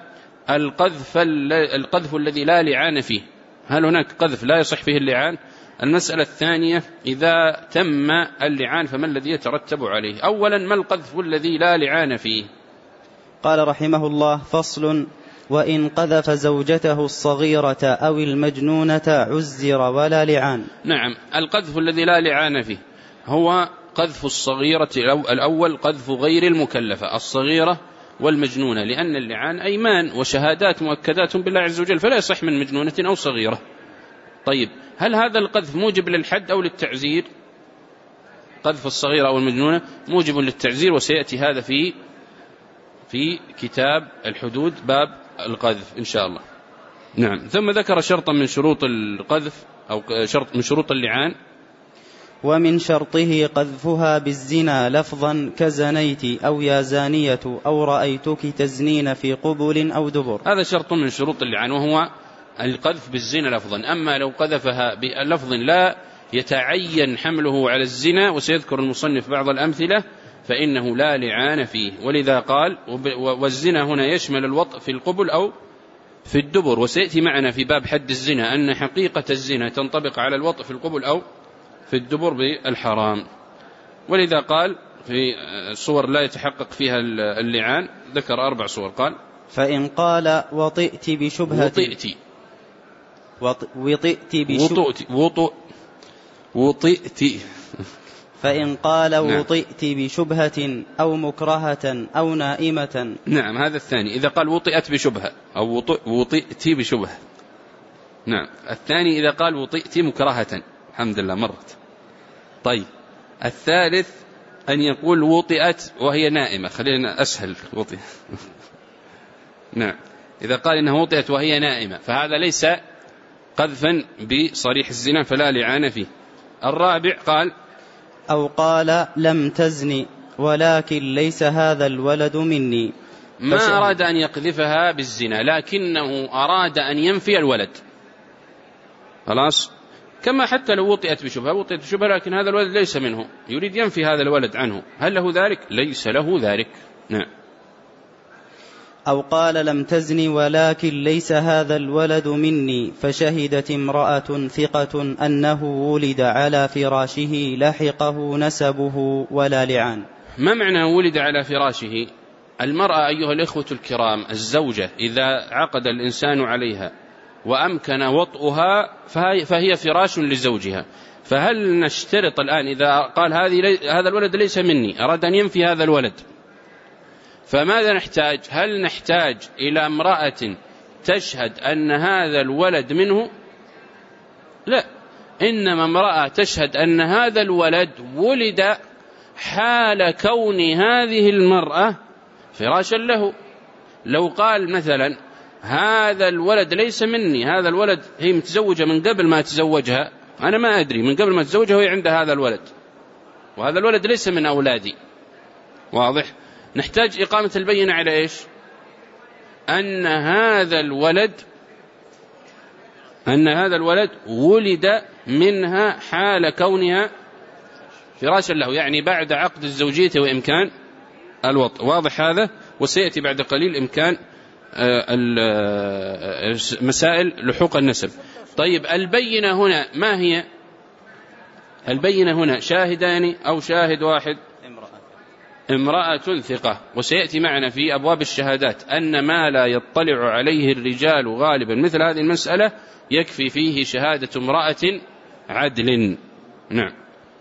القذف الذي لا لعان فيه، هل هناك قذف لا يصح فيه اللعان؟ المسألة الثانية: إذا تم اللعان فما الذي يترتب عليه؟ أولا، ما القذف الذي لا لعان فيه؟ قال رحمه الله: فصل: وإن قذف زوجته الصغيرة أو المجنونة عزر ولا لعان. نعم، القذف الذي لا لعان فيه هو قذف الصغيرة. الأول قذف غير المكلفة، الصغيرة والمجنونة، لأن اللعان أيمان وشهادات مؤكدات بالله عز وجل، فلا يصح من مجنونة أو صغيرة. طيب هل هذا القذف موجب للحد أو للتعزير؟ قذف الصغيرة أو المجنونة موجب للتعزير، وسيأتي هذا في كتاب الحدود باب القذف إن شاء الله. نعم. ثم ذكر شرطا من شروط القذف أو شرط من شروط اللعان: ومن شرطه قذفها بالزنا لفظا كزنيت أو يا زانية أو رأيتك تزنين في قبل أو دبر. هذا شرط من شروط اللعان، وهو القذف بالزنا لفظا. أما لو قذفها بلفظ لا يتعين حمله على الزنا، وسيذكر المصنف بعض الأمثلة، فإنه لا لعان فيه. ولذا قال: والزنا هنا يشمل الوطء في القبل أو في الدبر. وسيأتي معنا في باب حد الزنا أن حقيقة الزنا تنطبق على الوطء في القبل أو في الدبر بالحرام. ولذا قال في صور لا يتحقق فيها اللعان، ذكر 4 صور. قال: فإن قال وطئت بشبهة وطئت فإن قال وطئت بشبهة أو مكرهة أو نائمة. نعم، هذا الثاني إذا قال وطئت بشبهة أو وطئت بشبهة. نعم. الثاني إذا قال وطئت مكرهة. الحمد لله مرت. طيب الثالث أن يقول وطئت وهي نائمة. خلينا أسهل. وطئ نعم. إذا قال إنها وطئت وهي نائمة فهذا ليس قذفا بصريح الزنا، فلا لعان فيه. الرابع قال: أو قال لم تزني ولكن ليس هذا الولد مني. ما أراد أن يقذفها بالزنا لكنه أراد أن ينفي الولد. خلاص، كما حتى لو وطئت بشبهة لكن هذا الولد ليس منه، يريد ينفي هذا الولد عنه، هل له ذلك؟ ليس له ذلك. نعم. أو قال لم تزني ولكن ليس هذا الولد مني، فشهدت امرأة ثقة أنه ولد على فراشه لحقه نسبه ولا لعان. ما معنى ولد على فراشه؟ المرأة أيها الإخوة الكرام، الزوجة إذا عقد الإنسان عليها وأمكن وطئها فهي فراش لزوجها. فهل نشترط الآن إذا قال هذا الولد ليس مني، أراد أن ينفي هذا الولد، فماذا نحتاج؟ هل نحتاج إلى امرأة تشهد أن هذا الولد منه؟ لا، إنما امرأة تشهد أن هذا الولد ولد حال كون هذه المرأة فراشا له. لو قال مثلا هذا الولد ليس مني، هذا الولد هي متزوجة من قبل ما تزوجها، أنا ما أدري، من قبل ما تزوجها وهي عند هذا الولد، وهذا الولد ليس من أولادي. واضح؟ نحتاج إقامة البينة على إيش؟ أن هذا الولد ولد منها حال كونها فراشا له، يعني بعد عقد الزوجية وإمكان الوطء. واضح هذا؟ وسيأتي بعد قليل إمكان مسائل لحوق النسب. طيب البينة هنا ما هي؟ البينة هنا شاهدان أو شاهد واحد؟ امرأة ثقة. وسيأتي معنا في أبواب الشهادات أن ما لا يطلع عليه الرجال غالبا مثل هذه المسألة يكفي فيه شهادة امرأة عدل. نعم.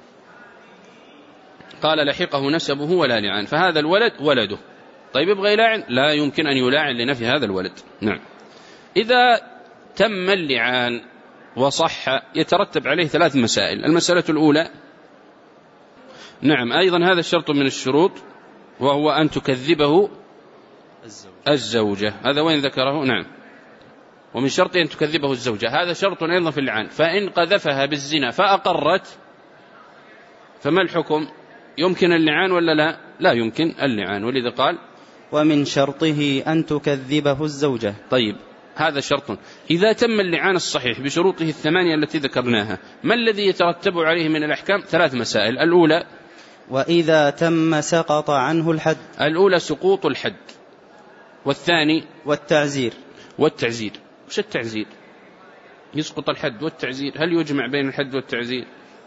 قال لحقه نسبه ولا لعان، فهذا الولد ولده. طيب يبغى يلاعن؟ لا يمكن أن يلاعن لنفي هذا الولد. نعم. إذا تم اللعان وصح يترتب عليه 3 مسائل. المسألة الأولى، نعم أيضا هذا الشرط من الشروط، وهو أن تكذبه الزوجة. هذا وين ذكره؟ نعم. ومن شرط أن تكذبه الزوجة، هذا شرط أيضا في اللعان. فإن قذفها بالزنا فأقرت فما الحكم؟ يمكن اللعان ولا لا؟ لا يمكن اللعان. ولذا قال ومن شرطه أن تكذبه الزوجة. طيب هذا شرط. إذا تم اللعان الصحيح بشروطه 8 التي ذكرناها، ما الذي يترتب عليه من الأحكام؟ 3 مسائل. الأولى وإذا تم سقط عنه الحد. الأولى سقوط الحد، والثاني والتعزير. وش التعزير؟ يسقط الحد والتعزير، هل يجمع بين الحد والتعزير؟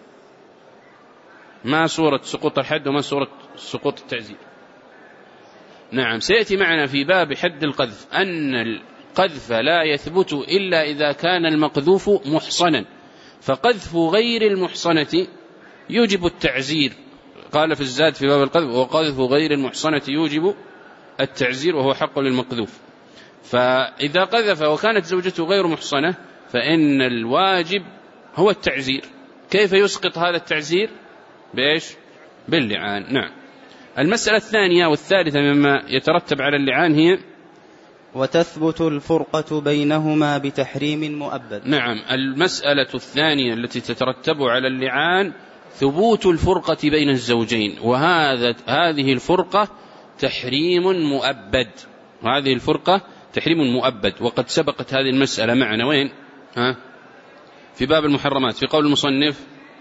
ما صورة سقوط الحد وما صورة سقوط التعزير؟ نعم. سيأتي معنا في باب حد القذف أن القذف لا يثبت إلا إذا كان المقذوف محصنا، فقذف غير المحصنة يوجب التعزير. قال في الزاد في باب القذف وقذف غير المحصنة يوجب التعزير وهو حق للمقذوف. فإذا قذف وكانت زوجته غير محصنة فإن الواجب هو التعزير. كيف يسقط هذا التعزير؟ بإيش؟ باللعان. نعم. المسألة الثانية والثالثة مما يترتب على اللعان هي وتثبت الفرقة بينهما بتحريم مؤبد. نعم. المسألة الثانية التي تترتب على اللعان ثبوت الفرقة بين الزوجين، هذه الفرقة تحريم مؤبد. هذه الفرقة تحريم مؤبد، وقد سبقت هذه المسألة معنا وين؟ في باب المحرمات في قول المصنف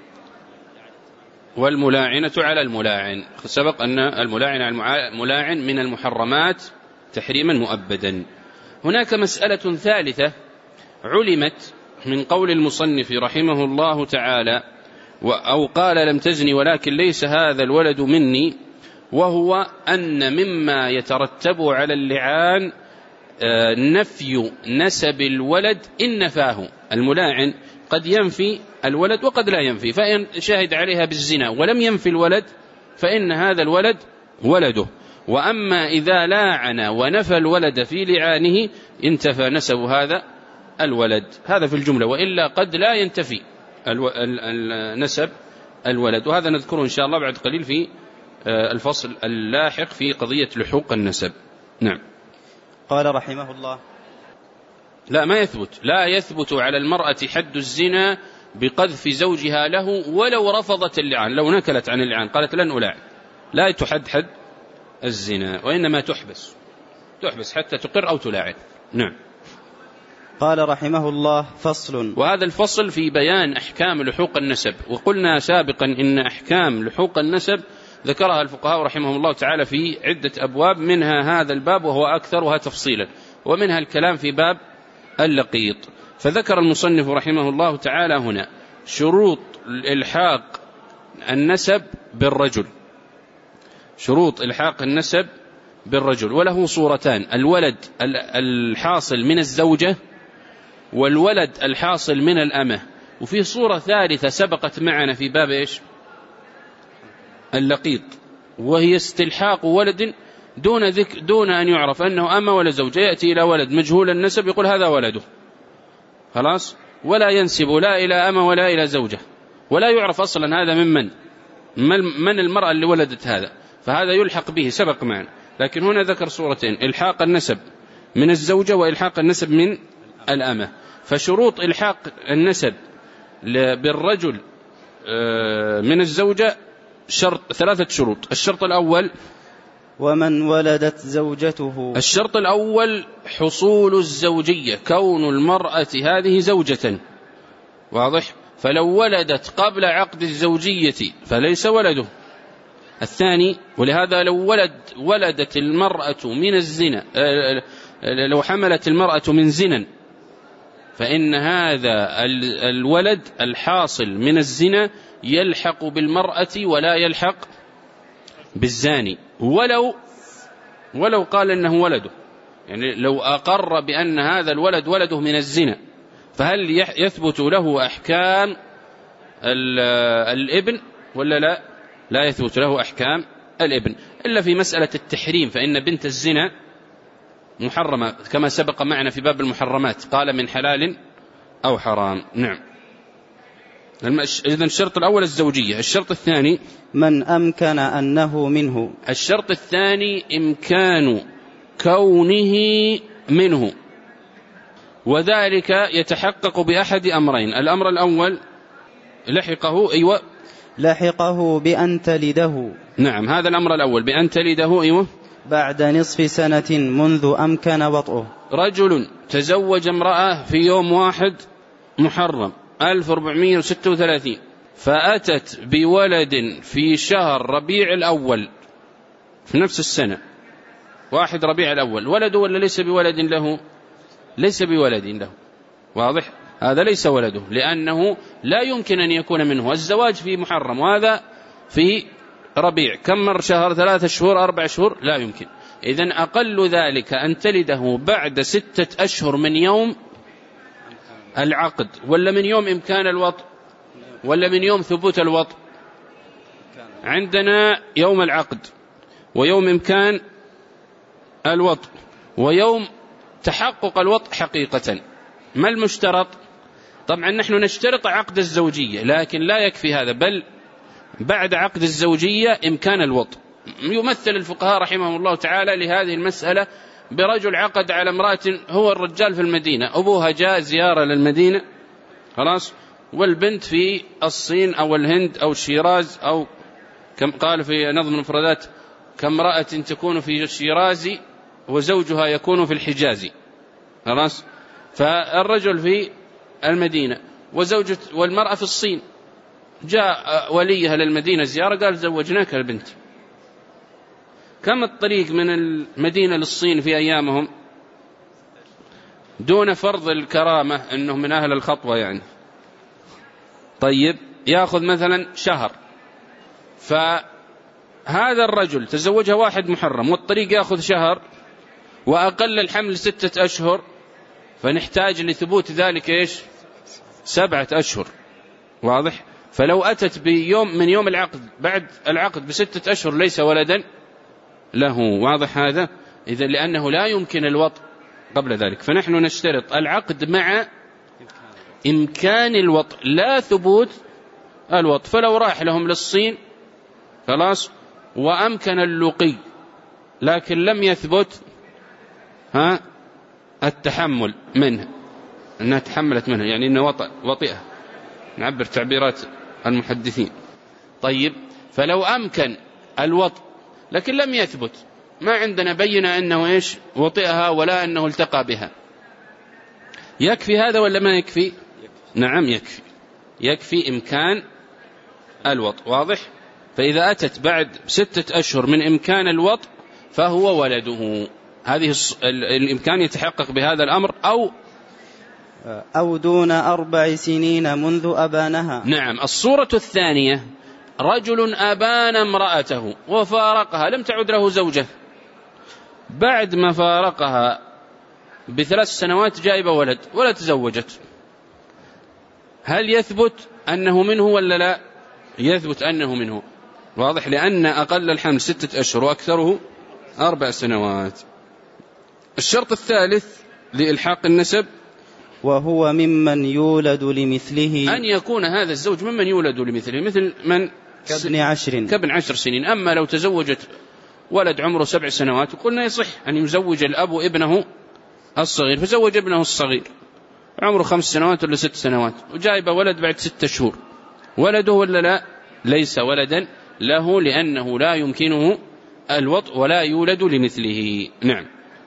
والملاعنة على الملاعن. سبق أن الملاعن على الملاعن من المحرمات تحريما مؤبدا. هناك مسألة ثالثة علمت من قول المصنف رحمه الله تعالى أو قال لم تزني ولكن ليس هذا الولد مني، وهو أن مما يترتب على اللعان نفي نسب الولد إن نفاه. الملاعن قد ينفي الولد وقد لا ينفي، فإن شهد عليها بالزنا ولم ينفي الولد فإن هذا الولد ولده. وأما إذا لاعن ونفى الولد في لعانه انتفى نسب هذا الولد. هذا في الجملة، وإلا قد لا ينتفي نسب الولد، وهذا نذكره إن شاء الله بعد قليل في الفصل اللاحق في قضية لحوق النسب. نعم. قال رحمه الله لا يثبت على المرأة حد الزنا بقذف زوجها له ولو رفضت اللعان، لو نكلت عن اللعان قالت لن ألاعن، لا تحد حد الزنا، وإنما تحبس حتى تقر أو تلاعن. نعم. قال رحمه الله فصل. وهذا الفصل في بيان أحكام لحوق النسب. وقلنا سابقا إن أحكام لحوق النسب ذكرها الفقهاء رحمهم الله تعالى في عدة أبواب، منها هذا الباب وهو أكثرها تفصيلا، ومنها الكلام في باب اللقيط. فذكر المصنف رحمه الله تعالى هنا شروط الحاق النسب بالرجل. شروط الحاق النسب بالرجل، وله صورتان: الولد الحاصل من الزوجة والولد الحاصل من الأمة. وفي صورة ثالثة سبقت معنا في باب إيش؟ اللقيط، وهي استلحاق ولد دون أن يعرف أنه أمة ولا زوجة. يأتي إلى ولد مجهول النسب يقول هذا ولده خلاص، ولا ينسب لا إلى أمة ولا إلى زوجة، ولا يعرف أصلا هذا من المرأة اللي ولدت هذا، فهذا يلحق به سبق معنا. لكن هنا ذكر صورتين: إلحاق النسب من الزوجة وإلحاق النسب من الأمة. فشروط إلحاق النسب بالرجل من الزوجة ثلاثة شروط. الشرط الأول ومن ولدت زوجته. الشرط الأول حصول الزوجية، كون المرأة هذه زوجة، واضح؟ فلو ولدت قبل عقد الزوجية فليس ولده. الثاني، ولهذا لو ولدت المرأة من الزنا، لو حملت المرأة من زنا فإن هذا الولد الحاصل من الزنا يلحق بالمرأة ولا يلحق بالزاني، ولو قال إنه ولده. يعني لو أقر بأن هذا الولد ولده من الزنا، فهل يثبت له أحكام الابن ولا لا؟ لا يثبت له أحكام الابن إلا في مسألة التحريم، فإن بنت الزنا محرمة كما سبق معنا في باب المحرمات، قال من حلال أو حرام. نعم. إذن الشرط الأول الزوجية. الشرط الثاني من أمكن أنه منه. الشرط الثاني إمكان كونه منه، وذلك يتحقق بأحد أمرين: الأمر الأول لحقه بأن تلده. نعم، هذا الأمر الأول بأن تلده بعد نصف سنة منذ أمكن وطئه. رجل تزوج امرأة في يوم 1 محرم 1436، فأتت بولد في شهر ربيع الأول في نفس السنة، 1 ربيع الأول. ولده ولا ليس بولد له؟ ليس بولد له، واضح؟ هذا ليس ولده، لأنه لا يمكن أن يكون منه. الزواج في محرم وهذا في ربيع، كم مر شهر؟ 3 شهور 4 شهور؟ لا يمكن. إذن أقل ذلك أن تلده بعد 6 أشهر من يوم العقد، ولا من يوم إمكان الوطء، ولا من يوم ثبوت الوطء؟ عندنا يوم العقد ويوم إمكان الوطء ويوم تحقق الوطء حقيقة. ما المشترط؟ طبعا نحن نشترط عقد الزوجية، لكن لا يكفي هذا، بل بعد عقد الزوجية إمكان الوطء. يمثل الفقهاء رحمهم الله تعالى لهذه المسألة برجل عقد على امرأة، هو الرجال في المدينة، أبوها جاء زيارة للمدينة خلاص، والبنت في الصين أو الهند أو الشيراز، أو كم قال في نظم المفردات كامرأة تكون في الشيراز وزوجها يكون في الحجاز خلاص. فالرجل في المدينة والمرأة في الصين، جاء وليها للمدينة زيارة قال زوجناك البنت. كم الطريق من المدينة للصين في أيامهم دون فرض الكرامة أنه من أهل الخطوة يعني؟ طيب يأخذ مثلا شهر، فهذا الرجل تزوجها 1 محرم والطريق يأخذ شهر، وأقل الحمل 6 أشهر، فنحتاج لثبوت ذلك إيش 7 أشهر. واضح؟ فلو أتت بيوم من يوم العقد بعد العقد ب6 أشهر ليس ولدا له. واضح هذا؟ إذا لأنه لا يمكن الوطء قبل ذلك، فنحن نشترط العقد مع إمكان الوطء لا ثبوت الوطء. فلو راح لهم للصين خلاص وأمكن اللقي لكن لم يثبت التحمل منه، أنها تحملت منه، يعني أنه وطئها، نعبر تعبيرات المحدثين. طيب فلو أمكن الوطء لكن لم يثبت، ما عندنا بينة أنه إيش وطئها ولا أنه التقى بها، يكفي هذا ولا ما يكفي؟ نعم يكفي إمكان الوطء. واضح؟ فإذا أتت بعد 6 أشهر من إمكان الوطء فهو ولده. هذه الإمكان يتحقق بهذا الأمر أو دون 4 سنين منذ أبانها. نعم. الصورة الثانية رجل أبان امرأته وفارقها، لم تعد له زوجة، بعد ما فارقها ب3 سنوات جايبة ولد تزوجت، هل يثبت أنه منه ولا لا؟ يثبت أنه منه. واضح؟ لأن أقل الحمل 6 أشهر وأكثره 4 سنوات. الشرط الثالث لإلحاق النسب وهو ممن يولد لمثله، أن يكون هذا الزوج ممن يولد لمثله، مثل من كابن 10 سنين. أما لو تزوجت ولد عمره 7 سنوات وقلنا يصح أن يزوج الأب ابنه الصغير، فزوج ابنه الصغير عمره 5 سنوات ولا 6 سنوات وجايب ولد بعد 6 شهور، ولده ولا لا؟ ليس ولدا له، لأنه لا يمكنه الوطء ولا يولد لمثله. نعم.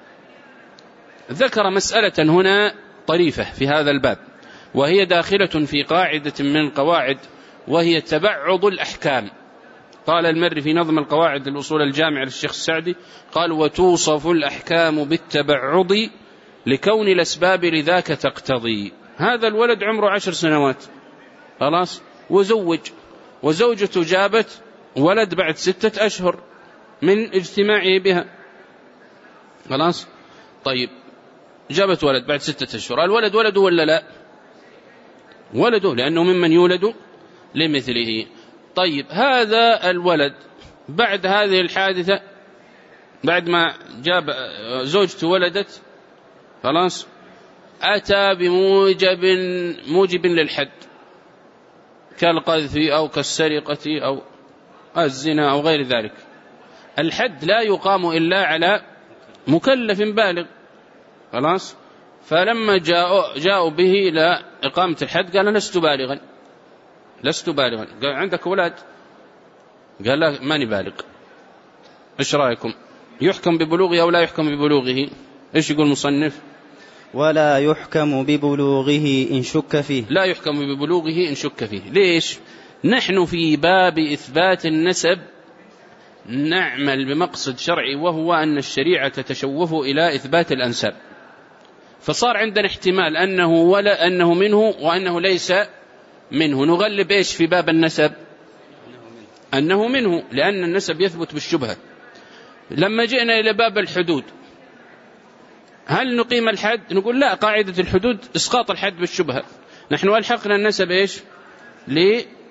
ذكر مسألة هنا طريفة في هذا الباب، وهي داخلة في قاعدة من القواعد، وهي تبعض الأحكام. قال المري في نظم القواعد الأصول الجامع للشيخ السعدي قال: وتوصف الأحكام بالتبعض لكون الأسباب لذاك تقتضي. هذا الولد عمره 10 سنوات خلاص وزوجته جابت ولد بعد 6 أشهر من اجتماعه بها خلاص. طيب جابت ولد بعد 6 أشهر، الولد ولده ولا لا؟ ولده، لأنه ممن يولد لمثله. طيب هذا الولد بعد هذه الحادثة، بعد ما جاب زوجته ولدت خلاص، أتى بموجب للحد كالقذف أو كالسرقة أو الزنا أو غير ذلك. الحد لا يقام إلا على مكلف بالغ خلاص. فلما جاءوا به إلى إقامة الحد قال: لست بالغا. قال: عندك أولاد؟ قال: لا ماني بالغ. إيش رأيكم؟ يحكم ببلوغه أو لا يحكم ببلوغه؟ إيش يقول المصنف؟ ولا يحكم ببلوغه إن شك فيه. لا يحكم ببلوغه إن شك فيه. ليش؟ نحن في باب إثبات النسب نعمل بمقصد شرعي، وهو أن الشريعة تتشوف إلى إثبات الأنساب، فصار عندنا احتمال أنه منه وأنه ليس منه. نغلب إيش في باب النسب؟ أنه منه، لأن النسب يثبت بالشبهة. لما جئنا إلى باب الحدود، هل نقيم الحد؟ نقول لا، قاعدة الحدود إسقاط الحد بالشبهة. نحن ألحقنا النسب إيش؟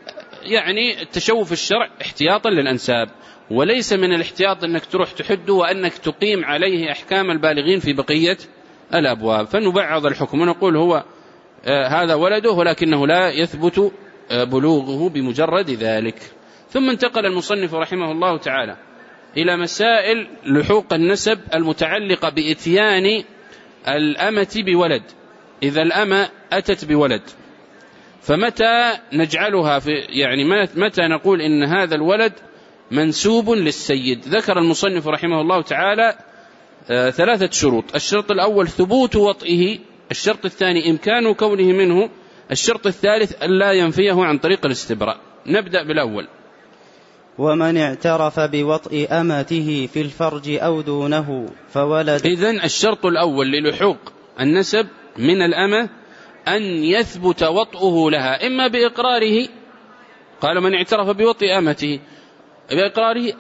يعني التشوف الشرع احتياطا للأنساب، وليس من الاحتياط أنك تروح تحده وأنك تقيم عليه أحكام البالغين في بقية الأبواب، فنبعض الحكم ونقول هو هذا ولده ولكنه لا يثبت بلوغه بمجرد ذلك. ثم انتقل المصنف رحمه الله تعالى إلى مسائل لحوق النسب المتعلقة بإتيان الأمة بولد. إذا الأمة أتت بولد فمتى نجعلها يعني متى نقول إن هذا الولد منسوب للسيد؟ ذكر المصنف رحمه الله تعالى 3 شروط. الشرط الأول ثبوت وطئه، الشرط الثاني إمكان كونه منه، الشرط الثالث ألا ينفيه عن طريق الاستبراء. نبدأ بالأول. ومن اعترف بوطئ أمته في الفرج أو دونه فولد. إذن الشرط الأول للحوق النسب من الأمة أن يثبت وطئه لها، إما بإقراره، قال من اعترف بوطئ أمته بإقراره،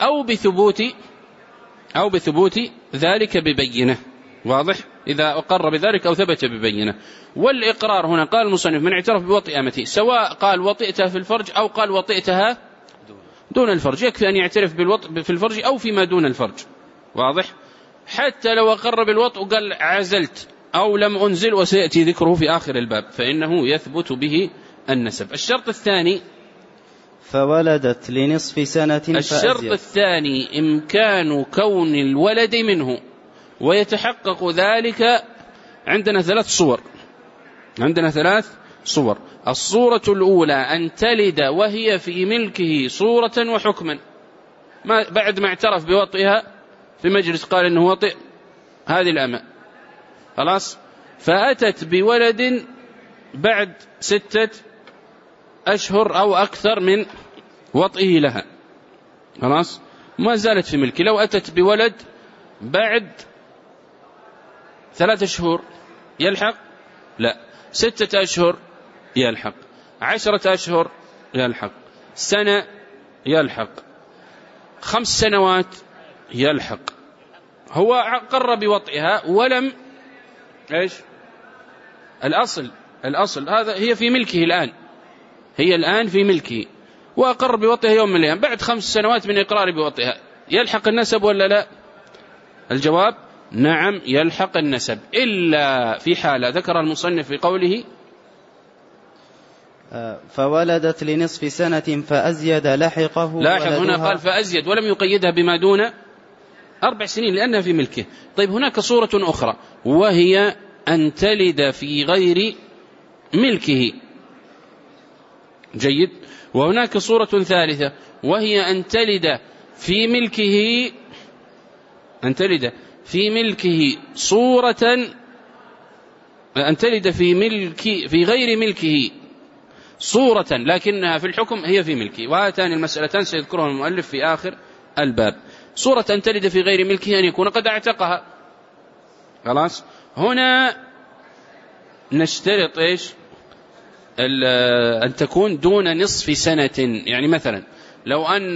أو بثبوت ذلك ببينة. واضح؟ إذا أقر بذلك أو ثبت ببينة. والإقرار هنا قال المصنف من اعترف بوطئ أمته، سواء قال وطئتها في الفرج أو قال وطئتها دون الفرج، يكفي أن يعترف بالوطء في الفرج أو فيما دون الفرج. واضح؟ حتى لو أقر بالوطء وقال عزلت أو لم أنزل، وسيأتي ذكره في آخر الباب، فإنه يثبت به النسب. الشرط الثاني فولدت لنصف سنة فأزيد. الشرط الثاني إمكان كون الولد منه، ويتحقق ذلك عندنا 3 صور. الصورة الأولى أن تلد وهي في ملكه صورة وحكما، بعد ما اعترف بوطئها في مجلس قال إنه وطئ هذه الأمة، خلاص، فأتت بولد بعد 6 أشهر أو أكثر من وطئه لها، خلاص، ما زالت في ملكه. لو أتت بولد بعد 3 أشهر يلحق؟ لا. 6 أشهر يلحق، 10 أشهر يلحق، سنة يلحق، 5 سنوات يلحق. هو أقر بوطئها ولم إيش؟ الأصل هذا هي في ملكه الآن، هي الآن في ملكه، وأقر بوطئها يوم من الأيام، بعد 5 سنوات من إقرار بوطئها يلحق النسب ولا لا؟ الجواب نعم يلحق النسب، إلا في حالة ذكر المصنف في قوله فولدت لنصف سنة فأزيد لحقه. لاحظ هنا قال فأزيد ولم يقيدها بما دون 4 سنين لأنها في ملكه. طيب هناك صورة أخرى وهي أن تلد في غير ملكه، جيد. وهناك صورة ثالثة وهي أن تلد في ملكه صورة، أن تلد في غير ملكه صورة لكنها في الحكم هي في ملكه. وهاتان المسألتان سيذكرها المؤلف في آخر الباب. صورة أن تلد في غير ملكه أن يكون قد اعتقها، خلاص. هنا نشترط إيش؟ أن تكون دون نصف سنة. يعني مثلا لو أن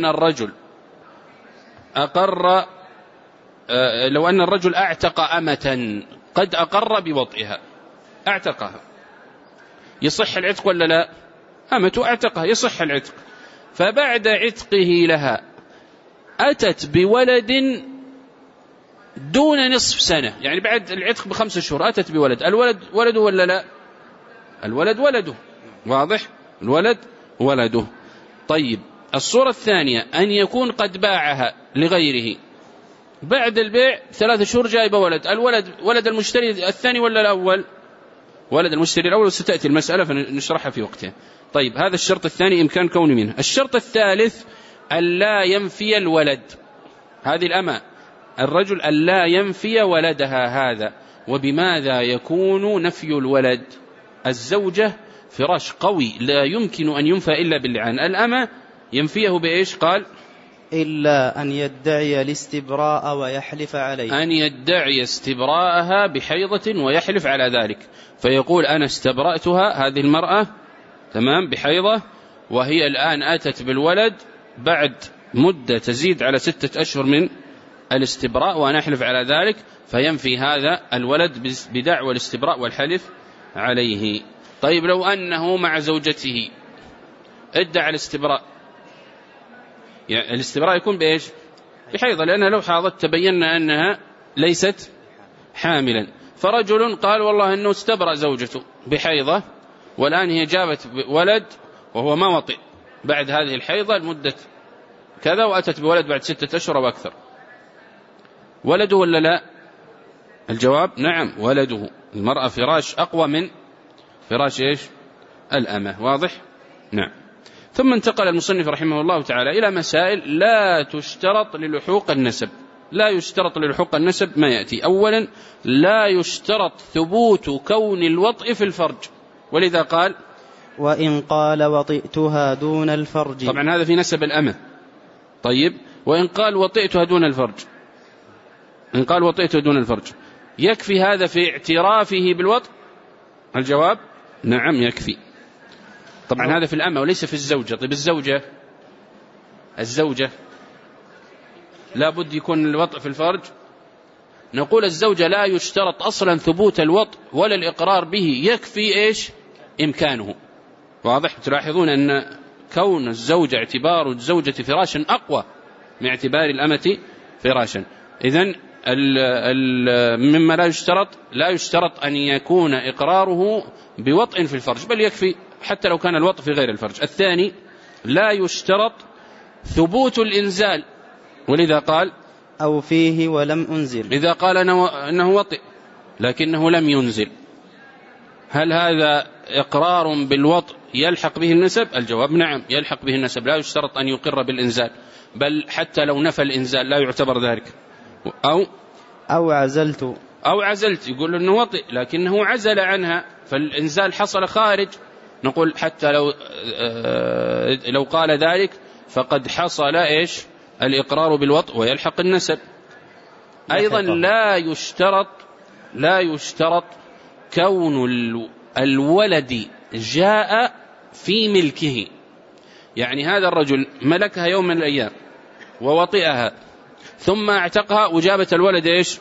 الرجل أعتق أمة قد أقر بوطئها، أعتقها، يصح العتق ولا لا؟ أمة أعتقها يصح العتق، فبعد عتقه لها أتت بولد دون نصف سنة، يعني بعد العتق ب5 شهور أتت بولد، الولد ولده ولا لا؟ الولد ولده، واضح؟ الولد ولده. طيب الصورة الثانية أن يكون قد باعها لغيره، بعد البيع 3 شهور جايب ولد، الولد ولد المشتري الثاني ولا الأول؟ ولد المشتري الأول، وستأتي المسألة فنشرحها في وقتها. طيب هذا الشرط الثاني إمكان كون منه. الشرط الثالث ألا ينفي الولد، هذه الأمة الرجل ألا ينفي ولدها. هذا وبماذا يكون نفي الولد؟ الزوجة فراش قوي لا يمكن أن ينفى إلا باللعان، الأمة ينفيه بإيش؟ قال إلا أن يدعي الاستبراء ويحلف عليه، أن يدعي استبراءها بحيضة ويحلف على ذلك، فيقول أنا استبرأتها هذه المرأة تمام بحيضة، وهي الآن أتت بالولد بعد مدة تزيد على 6 أشهر من الاستبراء، وأنا أحلف على ذلك، فينفي هذا الولد بدعوى الاستبراء والحلف عليه. طيب لو أنه مع زوجته ادعى الاستبراء، يعني الاستبراء يكون بإيش؟ بحيضة، لأنها لو حاضت تبيننا أنها ليست حاملا. فرجل قال والله أنه استبرأ زوجته بحيضة، والآن هي جابت ولد وهو ما وطئ بعد هذه الحيضة المدة كذا، وأتت بولد بعد 6 أشهر وأكثر، ولده ولا لا؟ الجواب نعم ولده. المرأة فراش أقوى من فراش إيش؟ الأمة. واضح؟ نعم. ثم انتقل المصنف رحمه الله تعالى إلى مسائل لا تشترط للحوق النسب. لا يشترط للحوق النسب ما يأتي. أولا لا يشترط ثبوت كون الوطء في الفرج، ولذا قال وإن قال وطئتها دون الفرج. طبعا هذا في نسب الأمة. طيب، وإن قال وطئتها دون الفرج، إن قال وطئتها دون الفرج يكفي هذا في اعترافه بالوطء؟ الجواب نعم يكفي. طبعا هذا في الأمة وليس في الزوجة. طيب الزوجة لا بد يكون الوطء في الفرج. نقول الزوجة لا يشترط أصلا ثبوت الوطء ولا الإقرار به، يكفي إيش؟ إمكانه. واضح؟ تلاحظون أن كون الزوجة اعتبار الزوجة فراشا أقوى من اعتبار الأمة فراشا. إذن مما لا يشترط أن يكون إقراره بوطء في الفرج، بل يكفي حتى لو كان الوطء في غير الفرج. الثاني لا يشترط ثبوت الإنزال، ولذا قال أو فيه ولم أنزل. إذا قال أنه وطئ لكنه لم ينزل، هل هذا إقرار بالوطء يلحق به النسب؟ الجواب نعم يلحق به النسب. لا يشترط أن يقر بالإنزال، بل حتى لو نفى الإنزال لا يعتبر ذلك. أو عزلت يقول أنه وطئ لكنه عزل عنها، فالإنزال حصل خارج. نقول حتى لو قال ذلك فقد حصل إيش؟ الإقرار بالوطء ويلحق النسب. أيضا لا يشترط كون الولد جاء في ملكه، يعني هذا الرجل ملكها يوم من الأيام ووطئها ثم اعتقها وجابت الولد إيش؟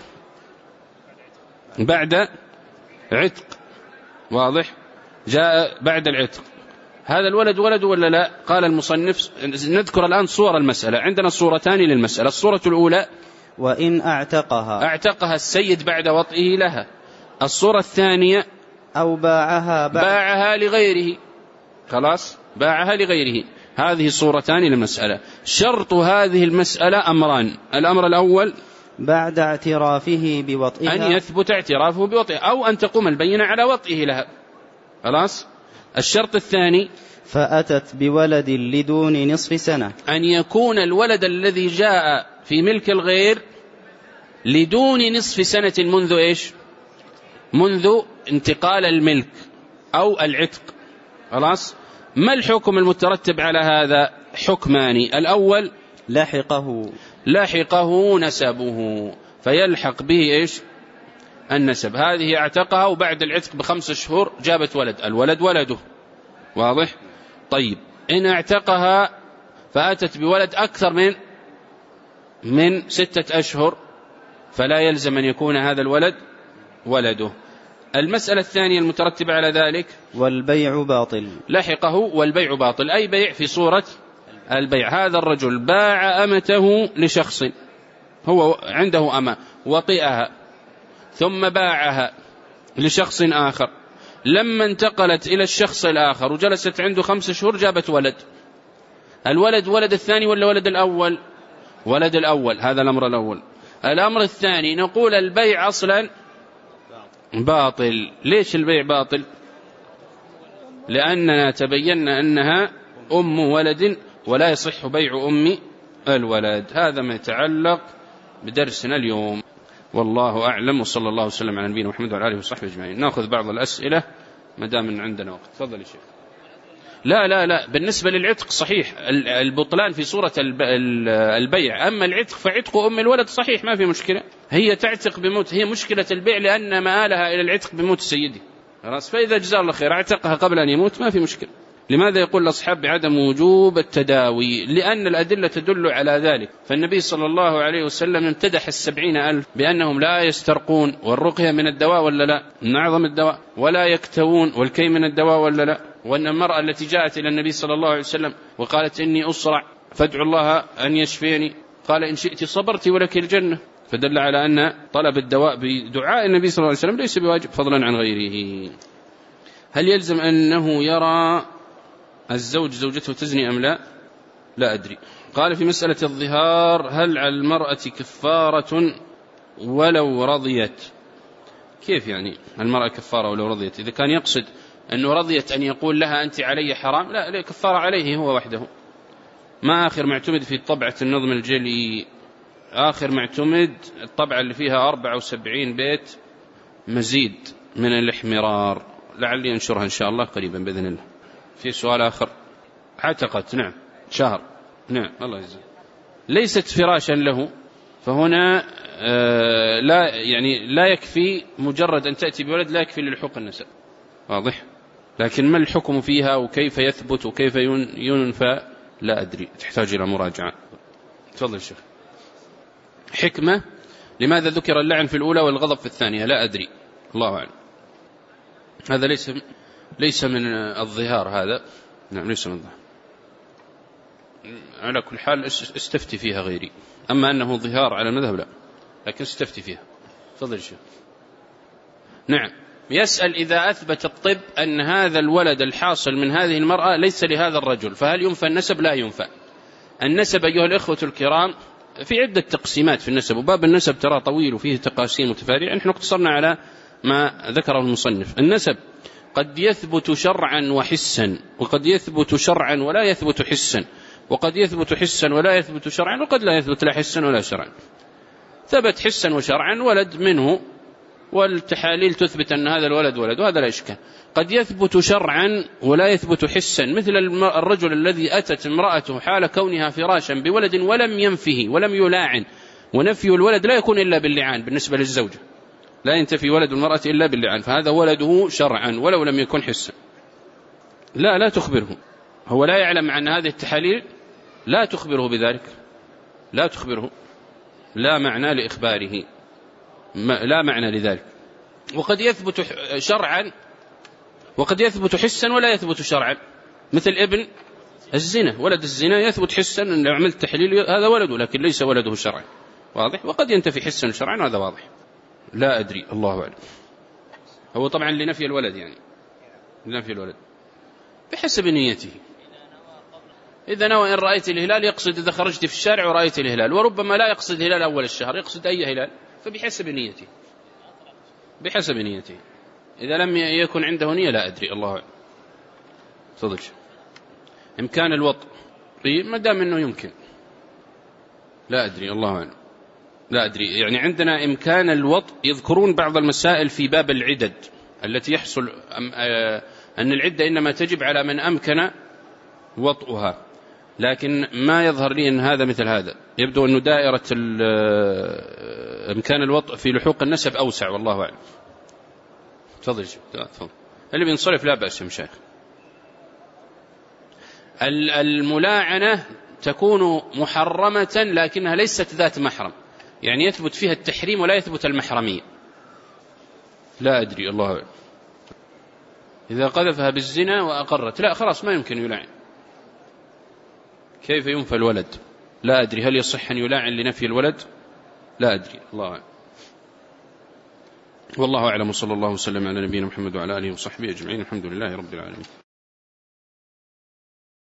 بعد عتق. واضح؟ جاء بعد العتق. هذا الولد ولد ولا لا؟ قال المصنف نذكر الآن صور المسألة. عندنا صورتان للمسألة. الصورة الأولى وإن أعتقها السيد بعد وطئه لها. الصورة الثانية أو باعها لغيره. خلاص باعها لغيره. هذه صورتان للمسألة. شرط هذه المسألة أمران. الأمر الأول بعد اعترافه بوطئها، أن يثبت اعترافه بوطئها أو أن تقوم البينة على وطئه لها. خلاص. الشرط الثاني فأتت بولد لدون نصف سنة، أن يكون الولد الذي جاء في ملك الغير لدون نصف سنة منذ إيش؟ منذ انتقال الملك أو العتق. خلاص. ما الحكم المترتب على هذا؟ حكمان. الأول لحقه نسبه، فيلحق به إيش؟ النسب. هذه اعتقها وبعد العتق ب5 شهور جابت ولد، الولد ولده. واضح؟ طيب إن اعتقها فأتت بولد أكثر من 6 أشهر فلا يلزم أن يكون هذا الولد ولده. المسألة الثانية المترتبة على ذلك والبيع باطل. لحقه والبيع باطل، أي بيع في صورة البيع. هذا الرجل باع أمته لشخص، هو عنده أمة وطئها ثم باعها لشخص آخر، لما انتقلت إلى الشخص الآخر وجلست عنده 5 شهور جابت ولد. الولد ولد الثاني ولا ولد الأول؟ ولد الأول. هذا الأمر الأول. الأمر الثاني نقول البيع أصلا باطل. ليش البيع باطل؟ لأننا تبينا أنها أم ولد ولا يصح بيع أم الولد. هذا ما يتعلق بدرسنا اليوم، والله أعلم، وصلى الله وسلم على نبينا محمد وعلى آله وصحبه أجمعين. نأخذ بعض الأسئلة ما دام عندنا وقت. تفضل يا شيخ. لا بالنسبة للعتق صحيح البطلان في صورة البيع، أما العتق فعتق أم الولد صحيح ما في مشكلة. هي تعتق بموت، هي مشكلة البيع لأن مآلها إلى العتق بموت سيدي. خلاص. فإذا جزاه الله خير اعتقها قبل أن يموت ما في مشكلة. لماذا يقول الأصحاب بعدم وجوب التداوي؟ لأن الأدلة تدل على ذلك. فالنبي صلى الله عليه وسلم امتدح 70,000 بأنهم لا يسترقون، والرقية من الدواء ولا لا؟ من أعظم الدواء. ولا يكتوون، والكي من الدواء ولا لا؟ وأن المرأة التي جاءت إلى النبي صلى الله عليه وسلم وقالت إني أصرع فادعو الله أن يشفيني، قال إن شئت صبرت ولك الجنة، فدل على أن طلب الدواء بدعاء النبي صلى الله عليه وسلم ليس بواجب فضلا عن غيره. هل يلزم أنه يرى الزوج زوجته تزني أم لا؟ لا أدري. قال في مسألة الظهار هل على المرأة كفارة ولو رضيت؟ كيف يعني المرأة كفارة ولو رضيت؟ إذا كان يقصد أنه رضيت أن يقول لها أنت علي حرام، لا كفارة عليه هو وحده. ما آخر معتمد في طبعة النظم الجلي، آخر معتمد الطبعة اللي فيها 74 بيت مزيد من الاحمرار، لعلي أنشرها إن شاء الله قريبا بإذن الله. في سؤال آخر؟ اعتقدت نعم شهر، نعم الله يجزاك. ليست فراشا له، فهنا لا يكفي مجرد أن تأتي بولد، لا يكفي للحوق النسب، واضح؟ لكن ما الحكم فيها وكيف يثبت وكيف ينفى لا أدري، تحتاج إلى مراجعة. تفضل الشيخ. حكمة لماذا ذكر اللعن في الأولى والغضب في الثانية؟ لا أدري، الله أعلم. هذا ليس من الظهار، هذا نعم ليس من الظهار. على كل حال استفتي فيها غيري، أما أنه ظهار على المذهب لا، لكن استفتي فيها. تفضل الشيخ. نعم، يسأل إذا أثبت الطب أن هذا الولد الحاصل من هذه المرأة ليس لهذا الرجل فهل ينفى النسب؟ لا ينفى النسب أيها الإخوة الكرام. في عدة تقسيمات في النسب، وباب النسب ترى طويل وفيه تقاسيم وتفاريع، نحن اقتصرنا على ما ذكره المصنف. النسب قد يثبت شرعا وحسا، وقد يثبت شرعا ولا يثبت حسا، وقد يثبت حسا ولا يثبت شرعا، وقد لا يثبت لا حسا ولا شرعا. ثبت حسا وشرعا ولد منه، والتحاليل تثبت أن هذا الولد ولد، وهذا لا إشكال. قد يثبت شرعا ولا يثبت حسا، مثل الرجل الذي أتت امرأته حال كونها فراشا بولد ولم ينفه ولم يلاعن، ونفي الولد لا يكون إلا باللعان بالنسبة للزوجة، لا ينتفي ولد المرأة إلا باللعان، فهذا ولده شرعا ولو لم يكن حسا. لا تخبره، هو لا يعلم عن هذه التحاليل، لا تخبره بذلك، لا تخبره، لا معنى لإخباره، لا معنى لذلك. وقد يثبت شرعا وقد يثبت حسا ولا يثبت شرعا، مثل ابن الزنا، ولد الزنا يثبت حسا أن لو عملت تحليل هذا ولده، لكن ليس ولده شرعا، واضح؟ وقد ينتفي حسا شرعا، هذا واضح. لا أدري، الله أعلم. هو طبعا لنفي الولد، يعني لنفي الولد بحسب نيته. إذا نوى إن رأيت الهلال يقصد إذا خرجت في الشارع ورأيت الهلال، وربما لا يقصد هلال أول الشهر، يقصد أي هلال، فبحسب نيته، بحسب نيته. إذا لم يكن عنده نية لا أدري، الله أعلم. صدق. إمكان الوطء ما دام أنه يمكن، لا أدري، الله أعلم، لا أدري. يعني عندنا إمكان الوطء، يذكرون بعض المسائل في باب العدد التي يحصل أن العدة إنما تجب على من أمكن وطئها، لكن ما يظهر لي أن هذا مثل هذا. يبدو أن دائرة إمكان الوطء في لحوق النسب أوسع، والله أعلم. تفضل. اللي بينصرف لا بأس يا مشايخ. الملاعنة تكون محرمة لكنها ليست ذات محرم، يعني يثبت فيها التحريم ولا يثبت المحرمية. لا أدري، الله أعلم. إذا قذفها بالزنا وأقرت، لا خلاص ما يمكن يلاعن. كيف ينفى الولد؟ لا أدري. هل يصح أن يلاعن لنفي الولد؟ لا أدري، الله أعلم. والله أعلم، وصلى الله وسلم على نبينا محمد وعلى آله وصحبه أجمعين، الحمد لله رب العالمين.